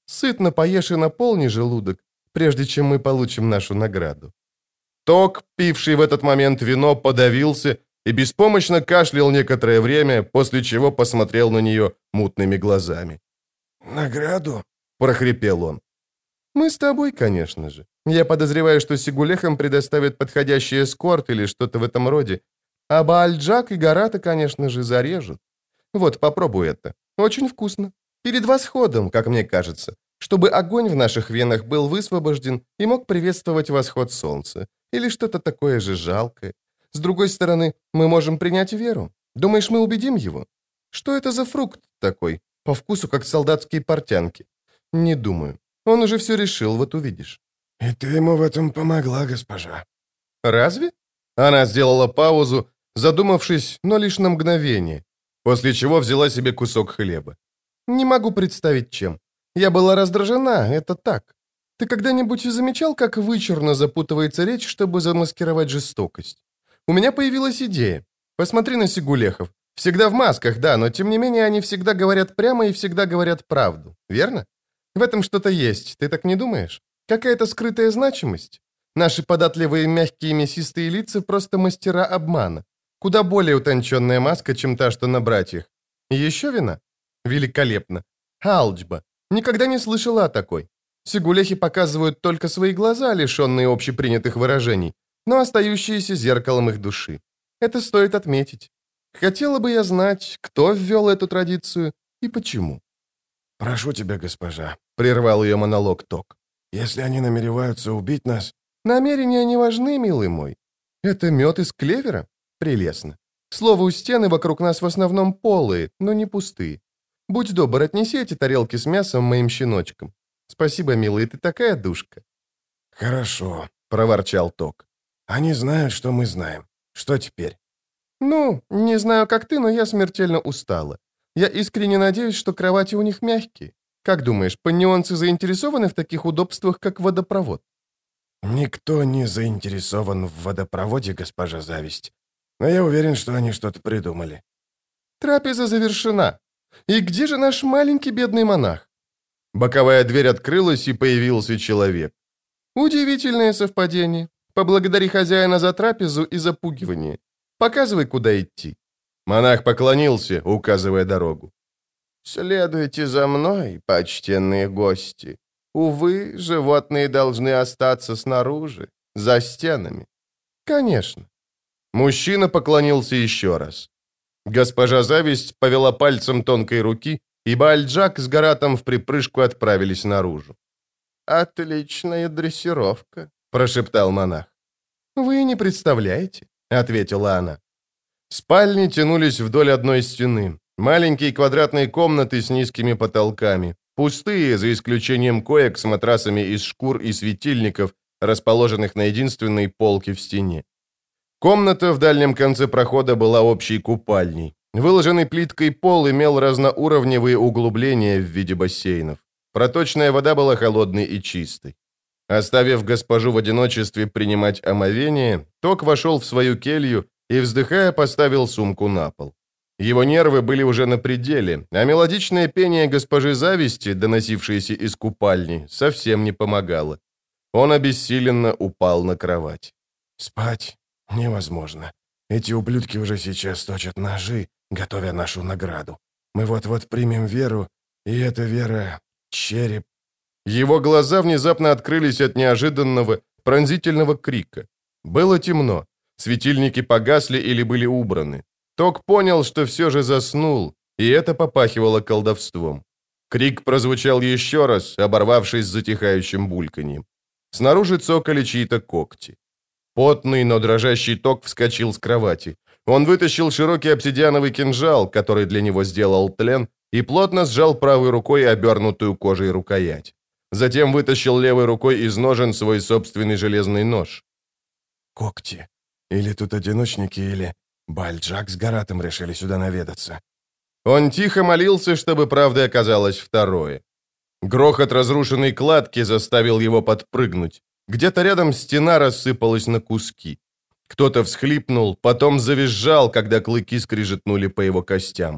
Сытно поешь и наполни желудок, прежде чем мы получим нашу награду». Ток, пивший в этот момент вино, подавился и беспомощно кашлял некоторое время, после чего посмотрел на нее мутными глазами. «Награду?» — прохрипел он. «Мы с тобой, конечно же. Я подозреваю, что сигулехам предоставят подходящий эскорт или что-то в этом роде. А Баальджак и Гарата, конечно же, зарежут. Вот, попробуй это. Очень вкусно. Перед восходом, как мне кажется, чтобы огонь в наших венах был высвобожден и мог приветствовать восход солнца. Или что-то такое же жалкое. С другой стороны, мы можем принять веру. Думаешь, мы убедим его? Что это за фрукт такой? По вкусу, как солдатские портянки. Не думаю. Он уже все решил, вот увидишь». «И ты ему в этом помогла, госпожа». «Разве?» Она сделала паузу, задумавшись, но лишь на мгновение, после чего взяла себе кусок хлеба. «Не могу представить, чем. Я была раздражена, это так. Ты когда-нибудь замечал, как вычурно запутывается речь, чтобы замаскировать жестокость? У меня появилась идея. Посмотри на сигулехов. Всегда в масках, да, но тем не менее они всегда говорят прямо и всегда говорят правду. Верно? В этом что-то есть, ты так не думаешь? Какая-то скрытая значимость? Наши податливые, мягкие, мясистые лица просто мастера обмана. Куда более утонченная маска, чем та, что на братьях. Еще вина? Великолепно. Алджба. Никогда не слышала о такой. Сигулехи показывают только свои глаза, лишенные общепринятых выражений, но остающиеся зеркалом их души. Это стоит отметить. Хотела бы я знать, кто ввел эту традицию и почему. «Прошу тебя, госпожа», — прервал ее монолог Ток. «Если они намереваются убить нас...» «Намерения не важны, милый мой. Это мед из клевера? Прелестно. К слову, стены вокруг нас в основном полые, но не пустые. Будь добр, отнеси эти тарелки с мясом моим щеночкам. Спасибо, милый, ты такая душка». «Хорошо», — проворчал Ток. «Они знают, что мы знаем. Что теперь?» «Ну, не знаю, как ты, но я смертельно устала. Я искренне надеюсь, что кровати у них мягкие. Как думаешь, паннионцы заинтересованы в таких удобствах, как водопровод?» «Никто не заинтересован в водопроводе, госпожа Зависть. Но я уверен, что они что-то придумали». «Трапеза завершена. И где же наш маленький бедный монах?» Боковая дверь открылась, и появился человек. «Удивительное совпадение. Поблагодари хозяина за трапезу и запугивание. Показывай, куда идти». Монах поклонился, указывая дорогу. «Следуйте за мной, почтенные гости. Увы, животные должны остаться снаружи, за стенами». «Конечно». Мужчина поклонился еще раз. Госпожа Зависть повела пальцем тонкой руки, и Баальджак с Гаратом в припрыжку отправились наружу. «Отличная дрессировка», — прошептал монах. «Вы не представляете», — ответила она. Спальни тянулись вдоль одной стены. Маленькие квадратные комнаты с низкими потолками. Пустые, за исключением коек с матрасами из шкур и светильников, расположенных на единственной полке в стене. Комната в дальнем конце прохода была общей купальней. Выложенный плиткой пол имел разноуровневые углубления в виде бассейнов. Проточная вода была холодной и чистой. Оставив госпожу в одиночестве принимать омовение, Ток вошел в свою келью и, вздыхая, поставил сумку на пол. Его нервы были уже на пределе, а мелодичное пение госпожи Зависти, доносившееся из купальни, совсем не помогало. Он обессиленно упал на кровать. «Спать невозможно. Эти ублюдки уже сейчас точат ножи, готовя нашу награду. Мы вот-вот примем веру, и эта вера — череп». Его глаза внезапно открылись от неожиданного, пронзительного крика. Было темно. Светильники погасли или были убраны. Ток понял, что все же заснул, и это попахивало колдовством. Крик прозвучал еще раз, оборвавшись затихающим бульканьем. Снаружи цокали чьи-то когти. Потный, но дрожащий Ток вскочил с кровати. Он вытащил широкий обсидиановый кинжал, который для него сделал тлен, и плотно сжал правой рукой обернутую кожей рукоять. Затем вытащил левой рукой из ножен свой собственный железный нож. «Когти. Или тут одиночники, или Баальджак с Гаратом решили сюда наведаться». Он тихо молился, чтобы правдой оказалось второе. Грохот разрушенной кладки заставил его подпрыгнуть. Где-то рядом стена рассыпалась на куски. Кто-то всхлипнул, потом завизжал, когда клыки скрижетнули по его костям.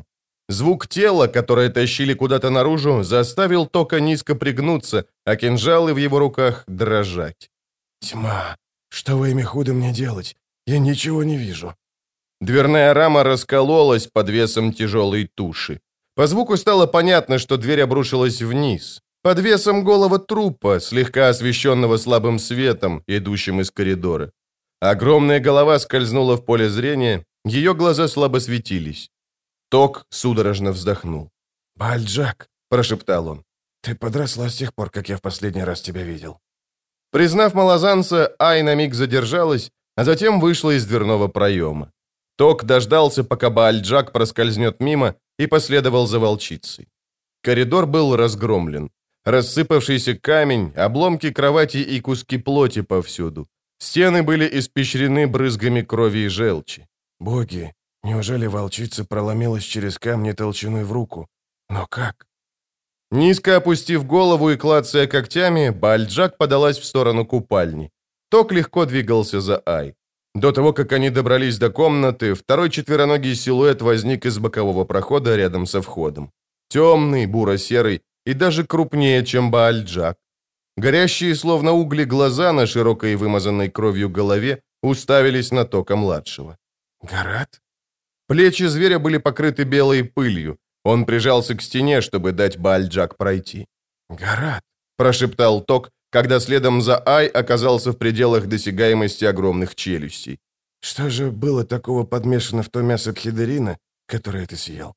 Звук тела, которое тащили куда-то наружу, заставил Тока низко пригнуться, а кинжалы в его руках дрожать. «Тьма! Что во имя худо мне делать? Я ничего не вижу». Дверная рама раскололась под весом тяжелой туши. По звуку стало понятно, что дверь обрушилась вниз. Под весом голого трупа, слегка освещенного слабым светом, идущим из коридора. Огромная голова скользнула в поле зрения, ее глаза слабо светились. Ток судорожно вздохнул. «Баальджак», — прошептал он, — «ты подросла с тех пор, как я в последний раз тебя видел». Признав малозанца, Ай на миг задержалась, а затем вышла из дверного проема. Ток дождался, пока Баальджак проскользнет мимо, и последовал за волчицей. Коридор был разгромлен. Рассыпавшийся камень, обломки кровати и куски плоти повсюду. Стены были испещрены брызгами крови и желчи. «Боги, неужели волчица проломилась через камни толщиной в руку? Но как?» Низко опустив голову и клацая когтями, Баальджак подалась в сторону купальни. Ток легко двигался за Ай. До того, как они добрались до комнаты, второй четвероногий силуэт возник из бокового прохода рядом со входом. Темный, буро-серый и даже крупнее, чем Баальджак. Горящие, словно угли, глаза на широкой вымазанной кровью голове уставились на Тока-младшего. «Гарат?» Плечи зверя были покрыты белой пылью. Он прижался к стене, чтобы дать Баальджак пройти. «Гарат!» – прошептал Ток, когда следом за Ай оказался в пределах досягаемости огромных челюстей. «Что же было такого подмешано в то мясо пхидерина, которое ты съел?»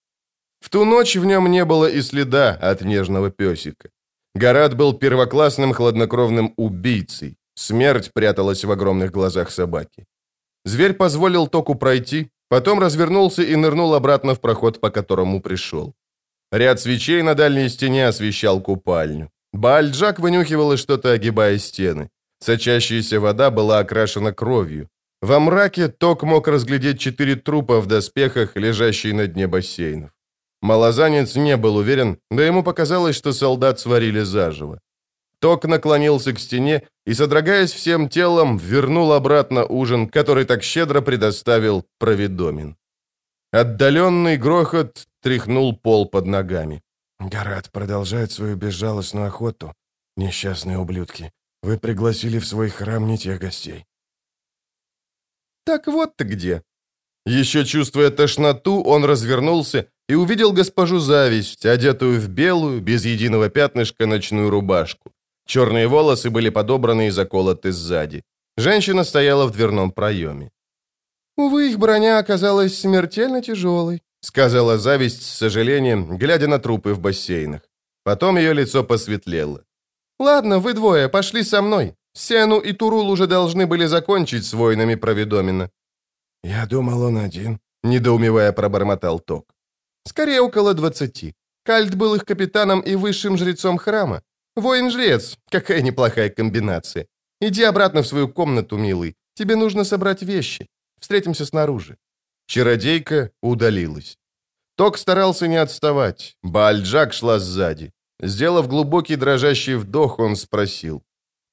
В ту ночь в нем не было и следа от нежного песика. Гарат был первоклассным хладнокровным убийцей. Смерть пряталась в огромных глазах собаки. Зверь позволил Току пройти, потом развернулся и нырнул обратно в проход, по которому пришел. Ряд свечей на дальней стене освещал купальню. Баальджак вынюхивала что-то, огибая стены. Сочащаяся вода была окрашена кровью. Во мраке Ток мог разглядеть четыре трупа в доспехах, лежащие на дне бассейнов. Малозанец не был уверен, но ему показалось, что солдат сварили заживо. Ток наклонился к стене и, содрогаясь всем телом, вернул обратно ужин, который так щедро предоставил Провидомин. Отдаленный грохот тряхнул пол под ногами. «Гарат продолжает свою безжалостную охоту. Несчастные ублюдки, вы пригласили в свой храм не тех гостей». «Так вот ты где». Еще чувствуя тошноту, он развернулся и увидел госпожу Зависть, одетую в белую, без единого пятнышка, ночную рубашку. Черные волосы были подобраны и заколоты сзади. Женщина стояла в дверном проеме. «Увы, их броня оказалась смертельно тяжелой», — сказала Зависть с сожалением, глядя на трупы в бассейнах. Потом ее лицо посветлело. «Ладно, вы двое, пошли со мной. Сену и Турул уже должны были закончить с воинами Провидомина». «Я думал, он один», — недоумевая пробормотал Ток. «Скорее около двадцати. Кальт был их капитаном и высшим жрецом храма. Воин-жрец, какая неплохая комбинация. Иди обратно в свою комнату, милый. Тебе нужно собрать вещи. Встретимся снаружи». Чародейка удалилась. Ток старался не отставать. Баальджак шла сзади. Сделав глубокий дрожащий вдох, он спросил.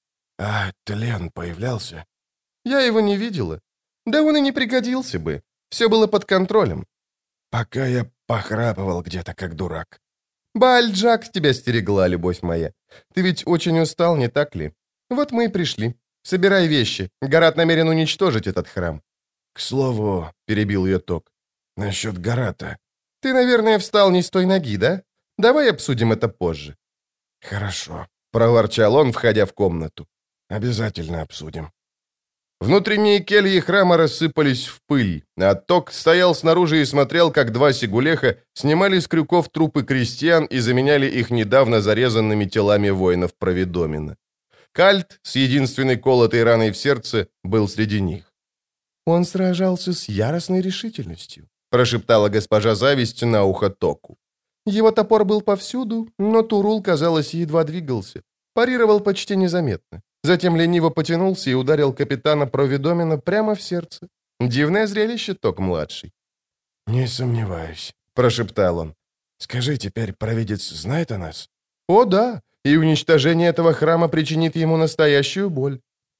«А тлен появлялся?» «Я его не видела. Да он и не пригодился бы. Все было под контролем». «Пока я похрапывал где-то, как дурак». «Баальджак тебя стерегла, любовь моя. Ты ведь очень устал, не так ли? Вот мы и пришли. Собирай вещи. Гарат намерен уничтожить этот храм». «К слову», — перебил ее Ток, — «насчет Гарата». «Ты, наверное, встал не с той ноги, да? Давай обсудим это позже». «Хорошо», — проворчал он, входя в комнату. «Обязательно обсудим». Внутренние кельи храма рассыпались в пыль, а Ток стоял снаружи и смотрел, как два сигулеха снимали с крюков трупы крестьян и заменяли их недавно зарезанными телами воинов Провидомина. Кальт с единственной колотой раной в сердце был среди них. «Он сражался с яростной решительностью», — прошептала госпожа Зависть на ухо Току. Его топор был повсюду, но Турул, казалось, едва двигался. Парировал почти незаметно. Затем лениво потянулся и ударил капитана Провидомина прямо в сердце. Дивное зрелище, Ток-младший. «Не сомневаюсь», — прошептал он. «Скажи, теперь провидец знает о нас?» «О, да, и уничтожение этого храма причинит ему настоящую боль».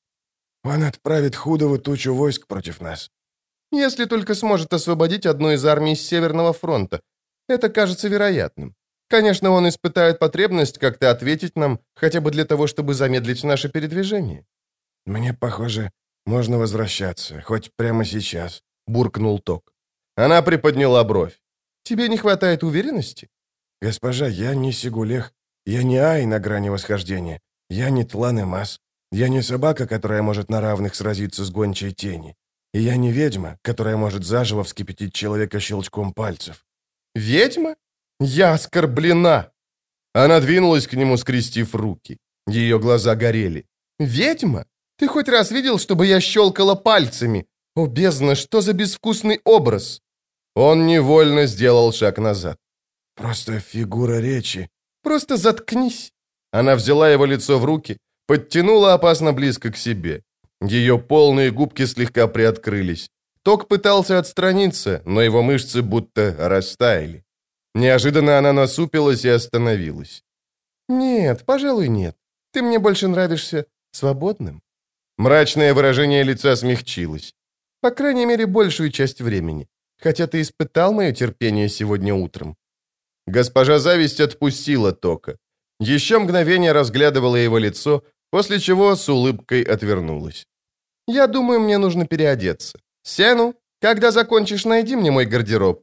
«Он отправит худого тучу войск против нас». «Если только сможет освободить одну из армий с Северного фронта. Это кажется вероятным. Конечно, он испытает потребность как-то ответить нам, хотя бы для того, чтобы замедлить наше передвижение». «Мне, похоже, можно возвращаться, хоть прямо сейчас», — буркнул Ток. Она приподняла бровь. «Тебе не хватает уверенности?» «Госпожа, я не Сигулех, я не Ай на грани восхождения, я не Тлан и Мас, я не собака, которая может на равных сразиться с гончей тени, и я не ведьма, которая может заживо вскипятить человека щелчком пальцев». «Ведьма? Я оскорблена!» Она двинулась к нему, скрестив руки. Ее глаза горели. «Ведьма? Ты хоть раз видел, чтобы я щелкала пальцами? О, бездна, что за безвкусный образ!» Он невольно сделал шаг назад. «Просто фигура речи». «Просто заткнись!» Она взяла его лицо в руки, подтянула опасно близко к себе. Ее полные губки слегка приоткрылись. Ток пытался отстраниться, но его мышцы будто растаяли. Неожиданно она насупилась и остановилась. «Нет, пожалуй, нет. Ты мне больше нравишься свободным». Мрачное выражение лица смягчилось. «По крайней мере, большую часть времени. Хотя ты испытал мое терпение сегодня утром». Госпожа Зависть отпустила Тока. Еще мгновение разглядывала его лицо, после чего с улыбкой отвернулась. «Я думаю, мне нужно переодеться. Сену, когда закончишь, найди мне мой гардероб».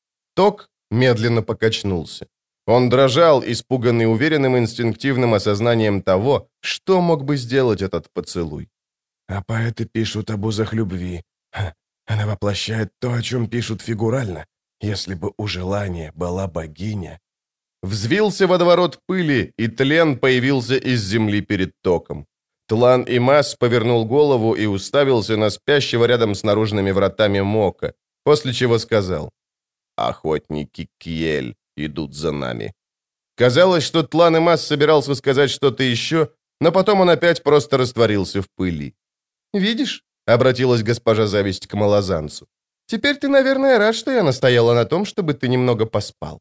Ток медленно покачнулся. Он дрожал, испуганный уверенным инстинктивным осознанием того, что мог бы сделать этот поцелуй. «А поэты пишут об узах любви. Ха, она воплощает то, о чем пишут фигурально. Если бы у желания была богиня». Взвился водоворот пыли, и тлен появился из земли перед Током. Тлан и Мас повернул голову и уставился на спящего рядом с наружными вратами Мока, после чего сказал: «Охотники Кьель идут за нами». Казалось, что Тлан и Мас собирался сказать что-то еще, но потом он опять просто растворился в пыли. «Видишь?» — обратилась госпожа Зависть к малозанцу. «Теперь ты, наверное, рад, что я настояла на том, чтобы ты немного поспал».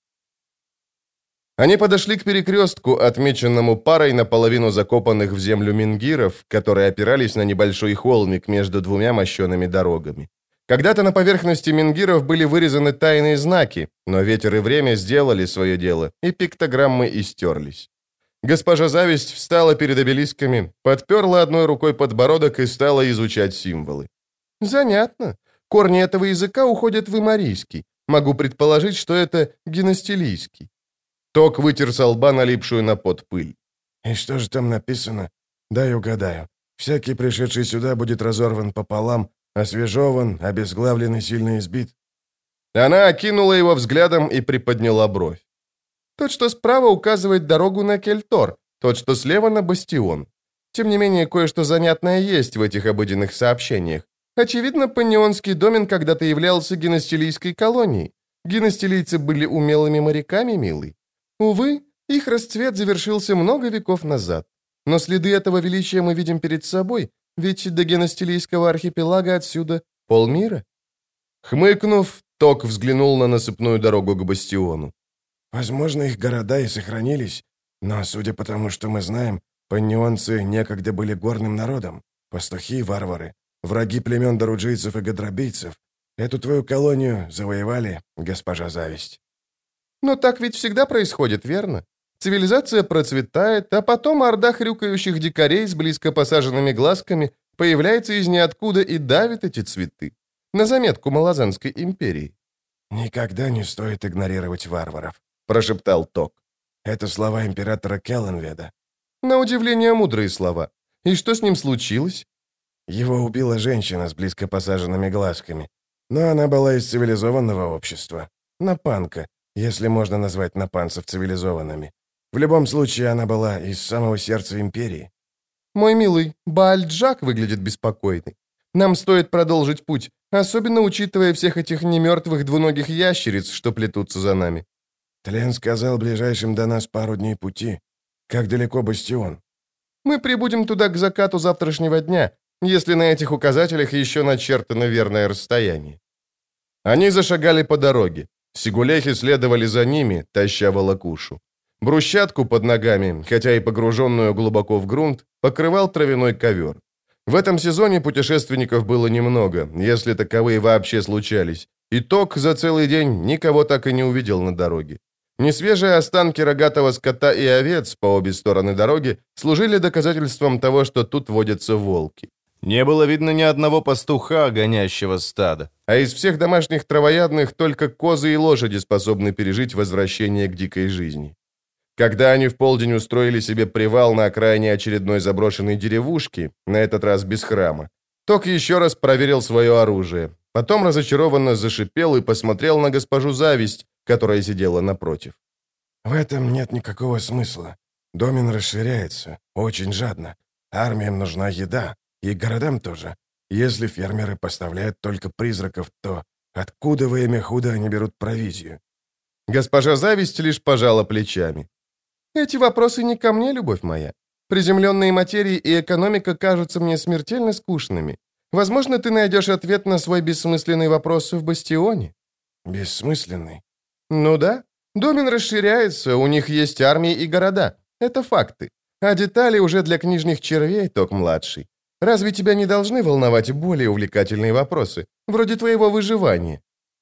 Они подошли к перекрестку, отмеченному парой наполовину закопанных в землю мингиров, которые опирались на небольшой холмик между двумя мощеными дорогами. Когда-то на поверхности мингиров были вырезаны тайные знаки, но ветер и время сделали свое дело, и пиктограммы истерлись. Госпожа Зависть встала перед обелисками, подперла одной рукой подбородок и стала изучать символы. «Занятно. Корни этого языка уходят в имарийский. Могу предположить, что это геностилийский». Ток вытер со лба налипшую на пот пыль. «И что же там написано? Дай угадаю. Всякий, пришедший сюда, будет разорван пополам, освежеван, обезглавлен и сильно избит». Она окинула его взглядом и приподняла бровь. «Тот, что справа, указывает дорогу на Кельтор, тот, что слева, на Бастион. Тем не менее, кое-что занятное есть в этих обыденных сообщениях. Очевидно, паннионский домен когда-то являлся геностилийской колонией. Геностилийцы были умелыми моряками, милый. Увы, их расцвет завершился много веков назад. Но следы этого величия мы видим перед собой, ведь до геностилийского архипелага отсюда полмира». Хмыкнув, Ток взглянул на насыпную дорогу к Бастиону. «Возможно, их города и сохранились, но, судя по тому, что мы знаем, паннионцы некогда были горным народом, пастухи, варвары, враги племен даруджийцев и гадробийцев. Эту твою колонию завоевали, госпожа Зависть». «Но так ведь всегда происходит, верно? Цивилизация процветает, а потом орда хрюкающих дикарей с близко посаженными глазками появляется из ниоткуда и давит эти цветы. На заметку Малозанской империи». «Никогда не стоит игнорировать варваров», — прошептал Ток. «Это слова императора Келленведа». На удивление мудрые слова. И что с ним случилось? Его убила женщина с близко посаженными глазками. Но она была из цивилизованного общества. Напанка, если можно назвать напанцев цивилизованными. В любом случае, она была из самого сердца империи. «Мой милый, Бааль-Джак выглядит беспокойный. Нам стоит продолжить путь, особенно учитывая всех этих немертвых двуногих ящериц, что плетутся за нами». Тлен сказал ближайшим до нас пару дней пути. Как далеко Бастион? «Мы прибудем туда к закату завтрашнего дня, если на этих указателях еще начертано верное расстояние». Они зашагали по дороге. Сигулехи следовали за ними, таща волокушу. Брусчатку под ногами, хотя и погруженную глубоко в грунт, покрывал травяной ковер. В этом сезоне путешественников было немного, если таковые вообще случались, и Ток за целый день никого так и не увидел на дороге. Несвежие останки рогатого скота и овец по обе стороны дороги служили доказательством того, что тут водятся волки. Не было видно ни одного пастуха, гонящего стадо, а из всех домашних травоядных только козы и лошади способны пережить возвращение к дикой жизни. Когда они в полдень устроили себе привал на окраине очередной заброшенной деревушки, на этот раз без храма, Ток еще раз проверил свое оружие, потом разочарованно зашипел и посмотрел на госпожу Зависть, которая сидела напротив. «В этом нет никакого смысла. Домен расширяется, очень жадно. Армиям нужна еда, и городам тоже. Если фермеры поставляют только призраков, то откуда во имя худа они берут провизию?» Госпожа Зависть лишь пожала плечами. «Эти вопросы не ко мне, любовь моя. Приземленные материи и экономика кажутся мне смертельно скучными. Возможно, ты найдешь ответ на свой бессмысленный вопрос в Бастионе». «Бессмысленный?» «Ну да. Домен расширяется, у них есть армии и города. Это факты. А детали уже для книжных червей, Ток-младший. Разве тебя не должны волновать более увлекательные вопросы, вроде твоего выживания?»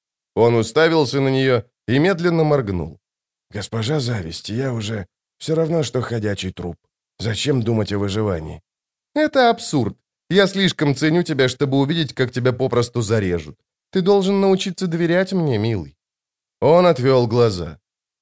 Он уставился на нее и медленно моргнул. «Госпожа Зависть, я уже все равно, что ходячий труп. Зачем думать о выживании?» «Это абсурд. Я слишком ценю тебя, чтобы увидеть, как тебя попросту зарежут. Ты должен научиться доверять мне, милый». Он отвел глаза.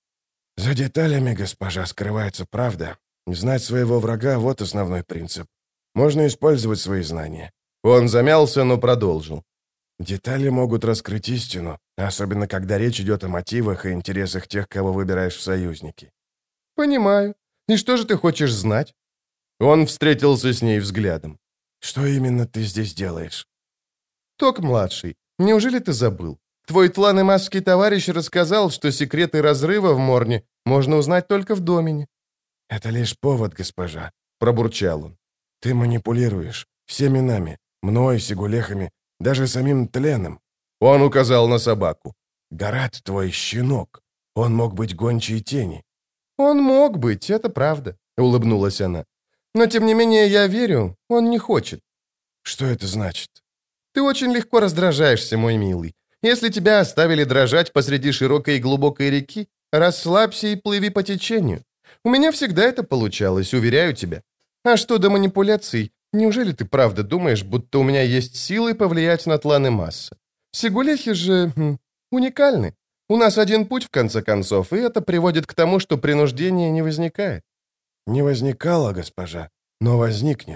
«За деталями, госпожа, скрывается правда. Знать своего врага — вот основной принцип. Можно использовать свои знания». Он замялся, но продолжил. «Детали могут раскрыть истину, особенно когда речь идет о мотивах и интересах тех, кого выбираешь в союзники». «Понимаю. И что же ты хочешь знать?» Он встретился с ней взглядом. «Что именно ты здесь делаешь?» «Ток-младший, неужели ты забыл? Твой тланемасский товарищ рассказал, что секреты разрыва в Морне можно узнать только в Домене». «Это лишь повод, госпожа», — пробурчал он. «Ты манипулируешь всеми нами, мной, сигулехами, даже самим Тленом». Он указал на собаку. «Гарат твой щенок. Он мог быть гончей тени». «Он мог быть, это правда», — улыбнулась она. «Но, тем не менее, я верю, он не хочет». «Что это значит?» «Ты очень легко раздражаешься, мой милый. Если тебя оставили дрожать посреди широкой и глубокой реки, расслабься и плыви по течению. У меня всегда это получалось, уверяю тебя. А что до манипуляций, неужели ты правда думаешь, будто у меня есть силы повлиять на тланы массы? Сигулехи же хм, уникальны. У нас один путь, в конце концов, и это приводит к тому, что принуждение не возникает». «Не возникало, госпожа, но возникнет».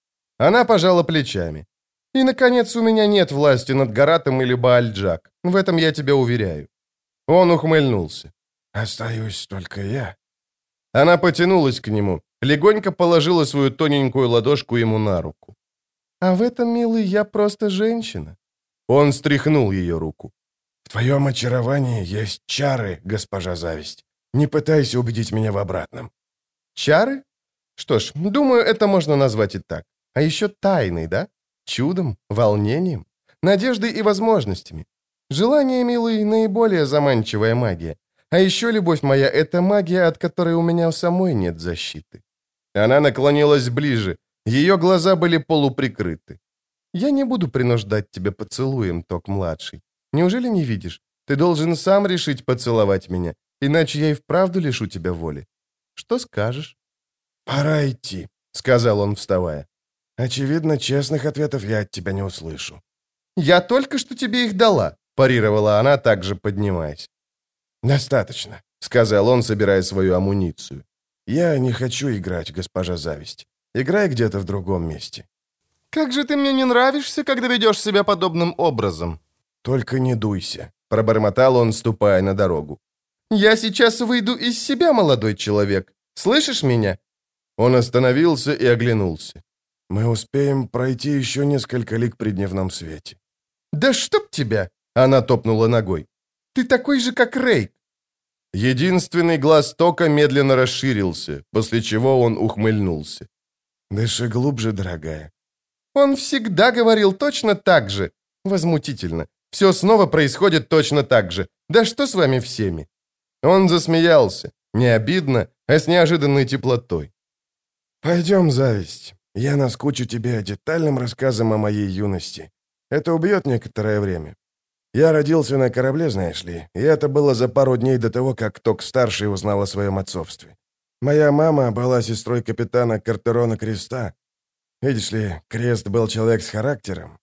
Она пожала плечами. «И, наконец, у меня нет власти над Гаратом или Баальджак. В этом я тебя уверяю». Он ухмыльнулся. «Остаюсь только я». Она потянулась к нему, легонько положила свою тоненькую ладошку ему на руку. «А в этом, милый, я просто женщина». Он стряхнул ее руку. «В твоем очаровании есть чары, госпожа Зависть. Не пытайся убедить меня в обратном». «Чары? Что ж, думаю, это можно назвать и так. А еще тайной, да? Чудом, волнением, надеждой и возможностями. Желание, милый, наиболее заманчивая магия. А еще, любовь моя, это магия, от которой у меня у самой нет защиты». Она наклонилась ближе. Ее глаза были полуприкрыты. «Я не буду принуждать тебя поцелуем, Ток-младший. Неужели не видишь? Ты должен сам решить поцеловать меня, иначе я и вправду лишу тебя воли. Что скажешь?» «Пора идти», — сказал он, вставая. «Очевидно, честных ответов я от тебя не услышу». «Я только что тебе их дала», — парировала она, также поднимаясь. «Достаточно», — сказал он, собирая свою амуницию. «Я не хочу играть, госпожа Зависть. Играй где-то в другом месте». «Как же ты мне не нравишься, когда ведешь себя подобным образом?» «Только не дуйся», — пробормотал он, ступая на дорогу. «Я сейчас выйду из себя, молодой человек. Слышишь меня?» Он остановился и оглянулся. «Мы успеем пройти еще несколько лиг при дневном свете». «Да чтоб тебя!» — она топнула ногой. «Ты такой же, как Рейк!» Единственный глаз Тока медленно расширился, после чего он ухмыльнулся. «Дыши глубже, дорогая». «Он всегда говорил точно так же. Возмутительно. Все снова происходит точно так же. Да что с вами всеми?» Он засмеялся, не обидно, а с неожиданной теплотой. «Пойдем, Зависть. Я наскучу тебе детальным рассказом о моей юности. Это убьет некоторое время. Я родился на корабле, знаешь ли, и это было за пару дней до того, как Ток-старший узнал о своем отцовстве. Моя мама была сестрой капитана Картерона Креста. Видишь ли, Крест был человек с характером.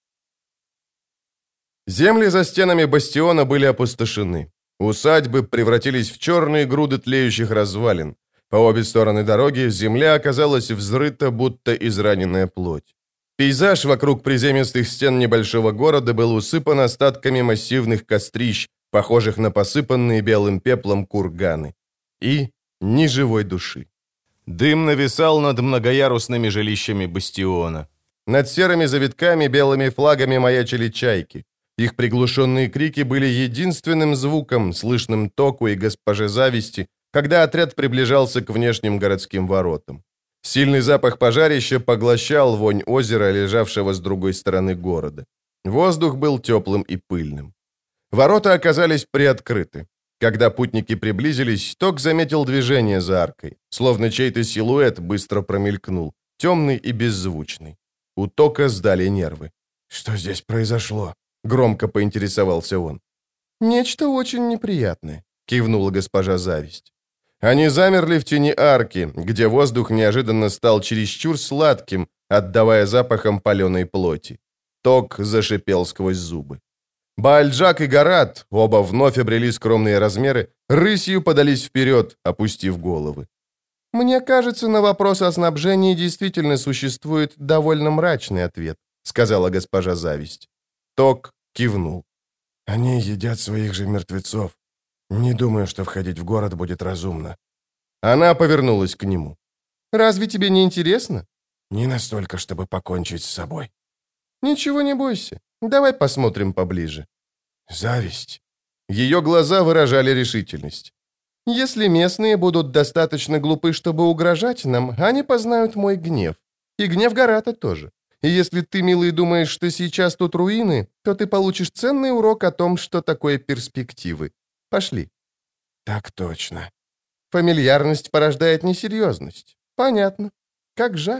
Земли за стенами бастиона были опустошены. Усадьбы превратились в черные груды тлеющих развалин. По обе стороны дороги земля оказалась взрыта, будто израненная плоть. Пейзаж вокруг приземистых стен небольшого города был усыпан остатками массивных кострищ, похожих на посыпанные белым пеплом курганы. И ни живой души. Дым нависал над многоярусными жилищами бастиона. Над серыми завитками белыми флагами маячили чайки. Их приглушенные крики были единственным звуком, слышным Току и госпоже Зависти, когда отряд приближался к внешним городским воротам. Сильный запах пожарища поглощал вонь озера, лежавшего с другой стороны города. Воздух был теплым и пыльным. Ворота оказались приоткрыты. Когда путники приблизились, Ток заметил движение за аркой, словно чей-то силуэт быстро промелькнул, темный и беззвучный. У Тока сдали нервы. «Что здесь произошло?» — громко поинтересовался он. «Нечто очень неприятное», — кивнула госпожа Зависть. Они замерли в тени арки, где воздух неожиданно стал чересчур сладким, отдавая запахом паленой плоти. Ток зашипел сквозь зубы. Баальджак и Гарат, оба вновь обрели скромные размеры, рысью подались вперед, опустив головы. «Мне кажется, на вопрос о снабжении действительно существует довольно мрачный ответ», — сказала госпожа Зависть. Ток кивнул. «Они едят своих же мертвецов. Не думаю, что входить в город будет разумно». Она повернулась к нему. «Разве тебе не интересно?» «Не настолько, чтобы покончить с собой». «Ничего не бойся. Давай посмотрим поближе». «Зависть». Ее глаза выражали решительность. «Если местные будут достаточно глупы, чтобы угрожать нам, они познают мой гнев. И гнев Гарата тоже. И если ты, милый, думаешь, что сейчас тут руины, то ты получишь ценный урок о том, что такое перспективы. Пошли». «Так точно». «Фамильярность порождает несерьезность. Понятно. Как жаль».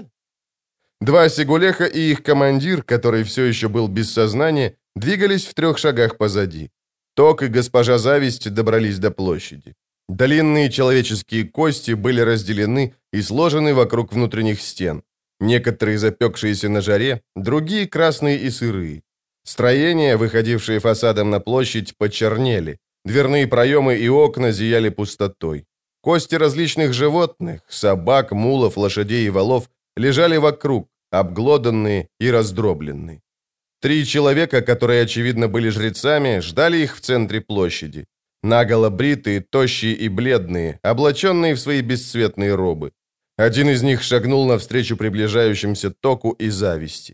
Два сигулеха и их командир, который все еще был без сознания, двигались в трех шагах позади. Ток и госпожа Зависть добрались до площади. Длинные человеческие кости были разделены и сложены вокруг внутренних стен. Некоторые запекшиеся на жаре, другие красные и сырые. Строения, выходившие фасадом на площадь, почернели. Дверные проемы и окна зияли пустотой. Кости различных животных, собак, мулов, лошадей и волов, лежали вокруг, обглоданные и раздробленные. Три человека, которые, очевидно, были жрецами, ждали их в центре площади. Наголо бритые, тощие и бледные, облаченные в свои бесцветные робы. Один из них шагнул навстречу приближающимся Току и Зависти.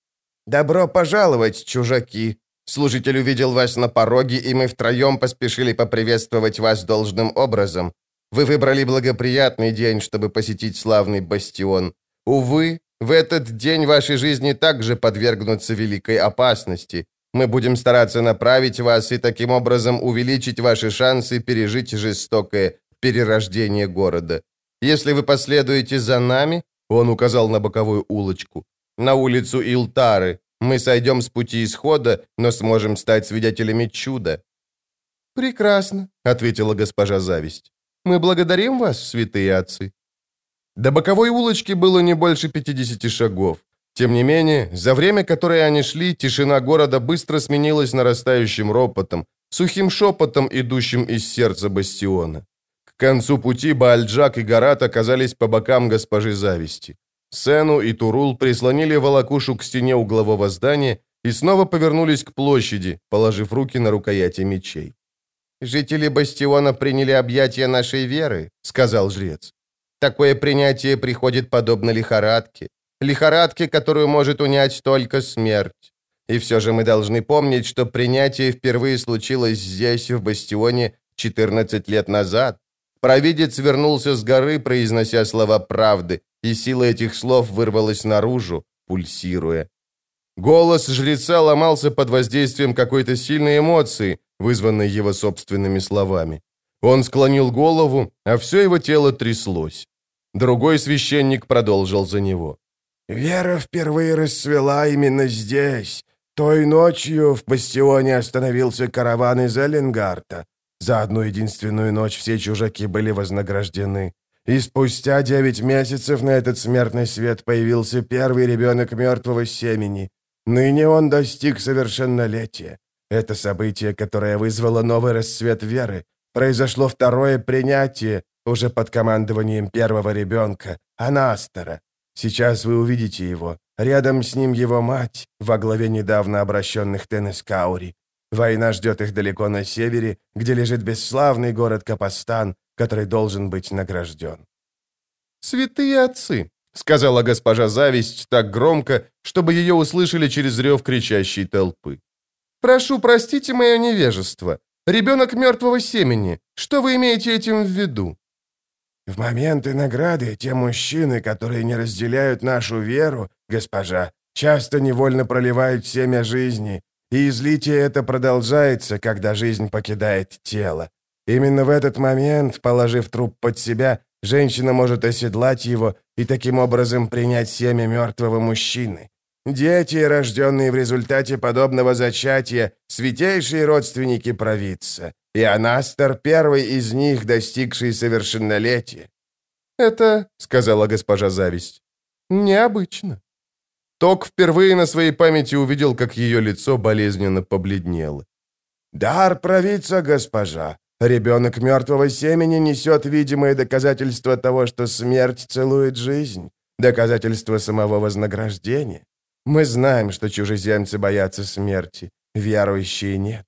«Добро пожаловать, чужаки! Служитель увидел вас на пороге, и мы втроем поспешили поприветствовать вас должным образом. Вы выбрали благоприятный день, чтобы посетить славный бастион. Увы, в этот день вашей жизни также подвергнутся великой опасности. Мы будем стараться направить вас и таким образом увеличить ваши шансы пережить жестокое перерождение города. Если вы последуете за нами, он указал на боковую улочку, на улицу Илтары, мы сойдем с пути исхода, но сможем стать свидетелями чуда». «Прекрасно», — ответила госпожа Зависть. «Мы благодарим вас, святые отцы». До боковой улочки было не больше пятидесяти шагов. Тем не менее, за время, которое они шли, тишина города быстро сменилась нарастающим ропотом, сухим шепотом, идущим из сердца бастиона. К концу пути Баальджак и Гарат оказались по бокам госпожи Зависти. Сену и Турул прислонили волокушу к стене углового здания и снова повернулись к площади, положив руки на рукояти мечей. «Жители бастиона приняли объятия нашей веры», — сказал жрец. «Такое принятие приходит подобно лихорадке. Лихорадке, которую может унять только смерть. И все же мы должны помнить, что принятие впервые случилось здесь, в бастионе, четырнадцать лет назад. Провидец вернулся с горы, произнося слова правды, и сила этих слов вырвалась наружу, пульсируя. Голос жреца ломался под воздействием какой-то сильной эмоции, вызванной его собственными словами. Он склонил голову, а все его тело тряслось. Другой священник продолжил за него. Вера впервые расцвела именно здесь. Той ночью в бастионе остановился караван из Эллингарта. За одну единственную ночь все чужаки были вознаграждены. И спустя девять месяцев на этот смертный свет появился первый ребенок мертвого семени. Ныне он достиг совершеннолетия. Это событие, которое вызвало новый расцвет веры. Произошло второе принятие, уже под командованием первого ребенка, Анастора. Сейчас вы увидите его. Рядом с ним его мать, во главе недавно обращенных Тенескаури. Война ждет их далеко на севере, где лежит бесславный город Капастан, который должен быть награжден. «Святые отцы», — сказала госпожа Зависть так громко, чтобы ее услышали через рев кричащей толпы. «Прошу, простите мое невежество. Ребенок мертвого семени. Что вы имеете этим в виду?» В моменты награды те мужчины, которые не разделяют нашу веру, госпожа, часто невольно проливают семя жизни, и излитие это продолжается, когда жизнь покидает тело. Именно в этот момент, положив труп под себя, женщина может оседлать его и таким образом принять семя мертвого мужчины. Дети, рожденные в результате подобного зачатия, святейшие родственники провидца, и Анастор — первый из них, достигший совершеннолетия. «Это, — сказала госпожа Зависть, — необычно». Ток впервые на своей памяти увидел, как ее лицо болезненно побледнело. «Дар провидца, госпожа. Ребенок мертвого семени несет видимые доказательства того, что смерть целует жизнь, доказательства самого вознаграждения. Мы знаем, что чужеземцы боятся смерти, верующие нет».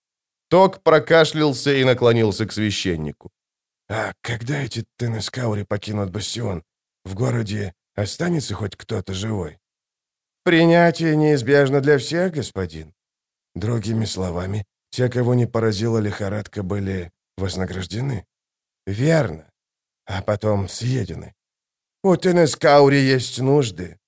Ток прокашлялся и наклонился к священнику. «А когда эти Тенескаури покинут бастион, в городе останется хоть кто-то живой?» «Принятие неизбежно для всех, господин». Другими словами, те, кого не поразила лихорадка, были вознаграждены? Верно. А потом съедены. У Тенескаури есть нужды.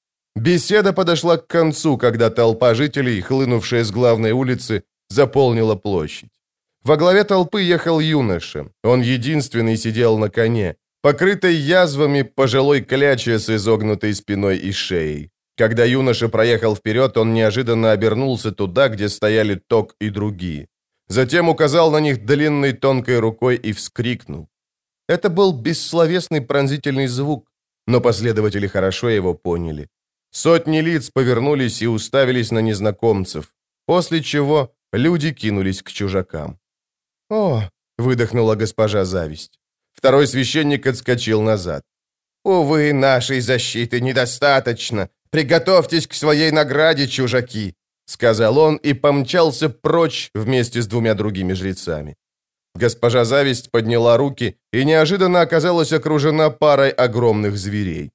Беседа подошла к концу, когда толпа жителей, хлынувшая с главной улицы, заполнила площадь. Во главе толпы ехал юноша. Он единственный сидел на коне, покрытой язвами пожилой кляче с изогнутой спиной и шеей. Когда юноша проехал вперед, он неожиданно обернулся туда, где стояли Ток и другие. Затем указал на них длинной тонкой рукой и вскрикнул. Это был бессловесный пронзительный звук, но последователи хорошо его поняли. Сотни лиц повернулись и уставились на незнакомцев, после чего люди кинулись к чужакам. «О!» — выдохнула госпожа Зависть. Второй священник отскочил назад. «Увы, нашей защиты недостаточно. Приготовьтесь к своей награде, чужаки!» — сказал он и помчался прочь вместе с двумя другими жрецами. Госпожа Зависть подняла руки и неожиданно оказалась окружена парой огромных зверей.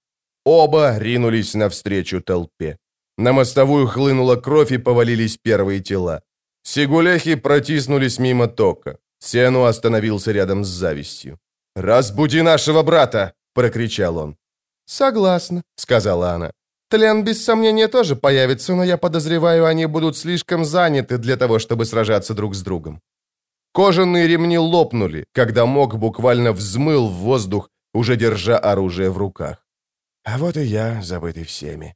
Оба ринулись навстречу толпе. На мостовую хлынула кровь и повалились первые тела. Сигулехи протиснулись мимо Тока. Сену остановился рядом с Завистью. «Разбуди нашего брата!» — прокричал он. «Согласна», — сказала она. «Тлен без сомнения тоже появится, но я подозреваю, они будут слишком заняты для того, чтобы сражаться друг с другом». Кожаные ремни лопнули, когда Мок буквально взмыл в воздух, уже держа оружие в руках. «А вот и я, забытый всеми».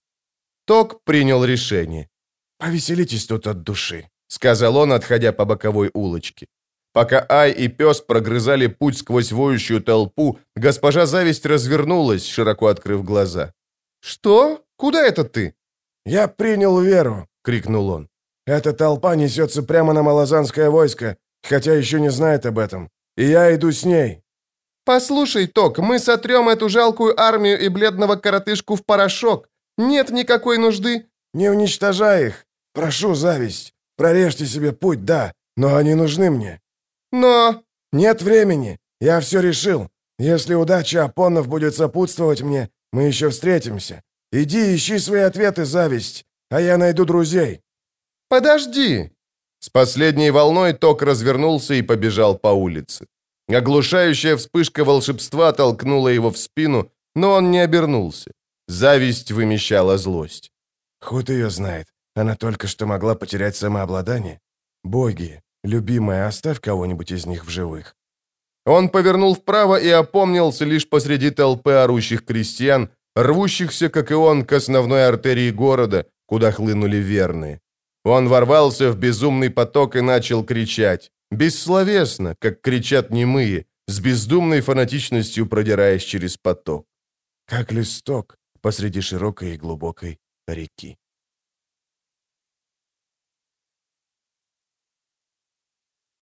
Ток принял решение. «Повеселитесь тут от души», — сказал он, отходя по боковой улочке. Пока Ай и пес прогрызали путь сквозь воющую толпу, госпожа Зависть развернулась, широко открыв глаза. «Что? Куда это ты?» «Я принял веру», — крикнул он. «Эта толпа несется прямо на малозанское войско, хотя еще не знает об этом. И я иду с ней». «Послушай, Ток, мы сотрем эту жалкую армию и бледного коротышку в порошок. Нет никакой нужды». «Не уничтожай их. Прошу, Зависть. Прорежьте себе путь, да, но они нужны мне». «Но...» «Нет времени. Я все решил. Если удача Апоннов будет сопутствовать мне, мы еще встретимся. Иди ищи свои ответы, Зависть, а я найду друзей». «Подожди!» С последней волной Ток развернулся и побежал по улице. Оглушающая вспышка волшебства толкнула его в спину, но он не обернулся. Зависть вымещала злость. Худ ее знает. Она только что могла потерять самообладание. Боги, любимая, оставь кого-нибудь из них в живых. Он повернул вправо и опомнился лишь посреди толпы орущих крестьян, рвущихся, как и он, к основной артерии города, куда хлынули верные. Он ворвался в безумный поток и начал кричать, бессловесно, как кричат немые, с бездумной фанатичностью продираясь через поток. Как листок посреди широкой и глубокой реки.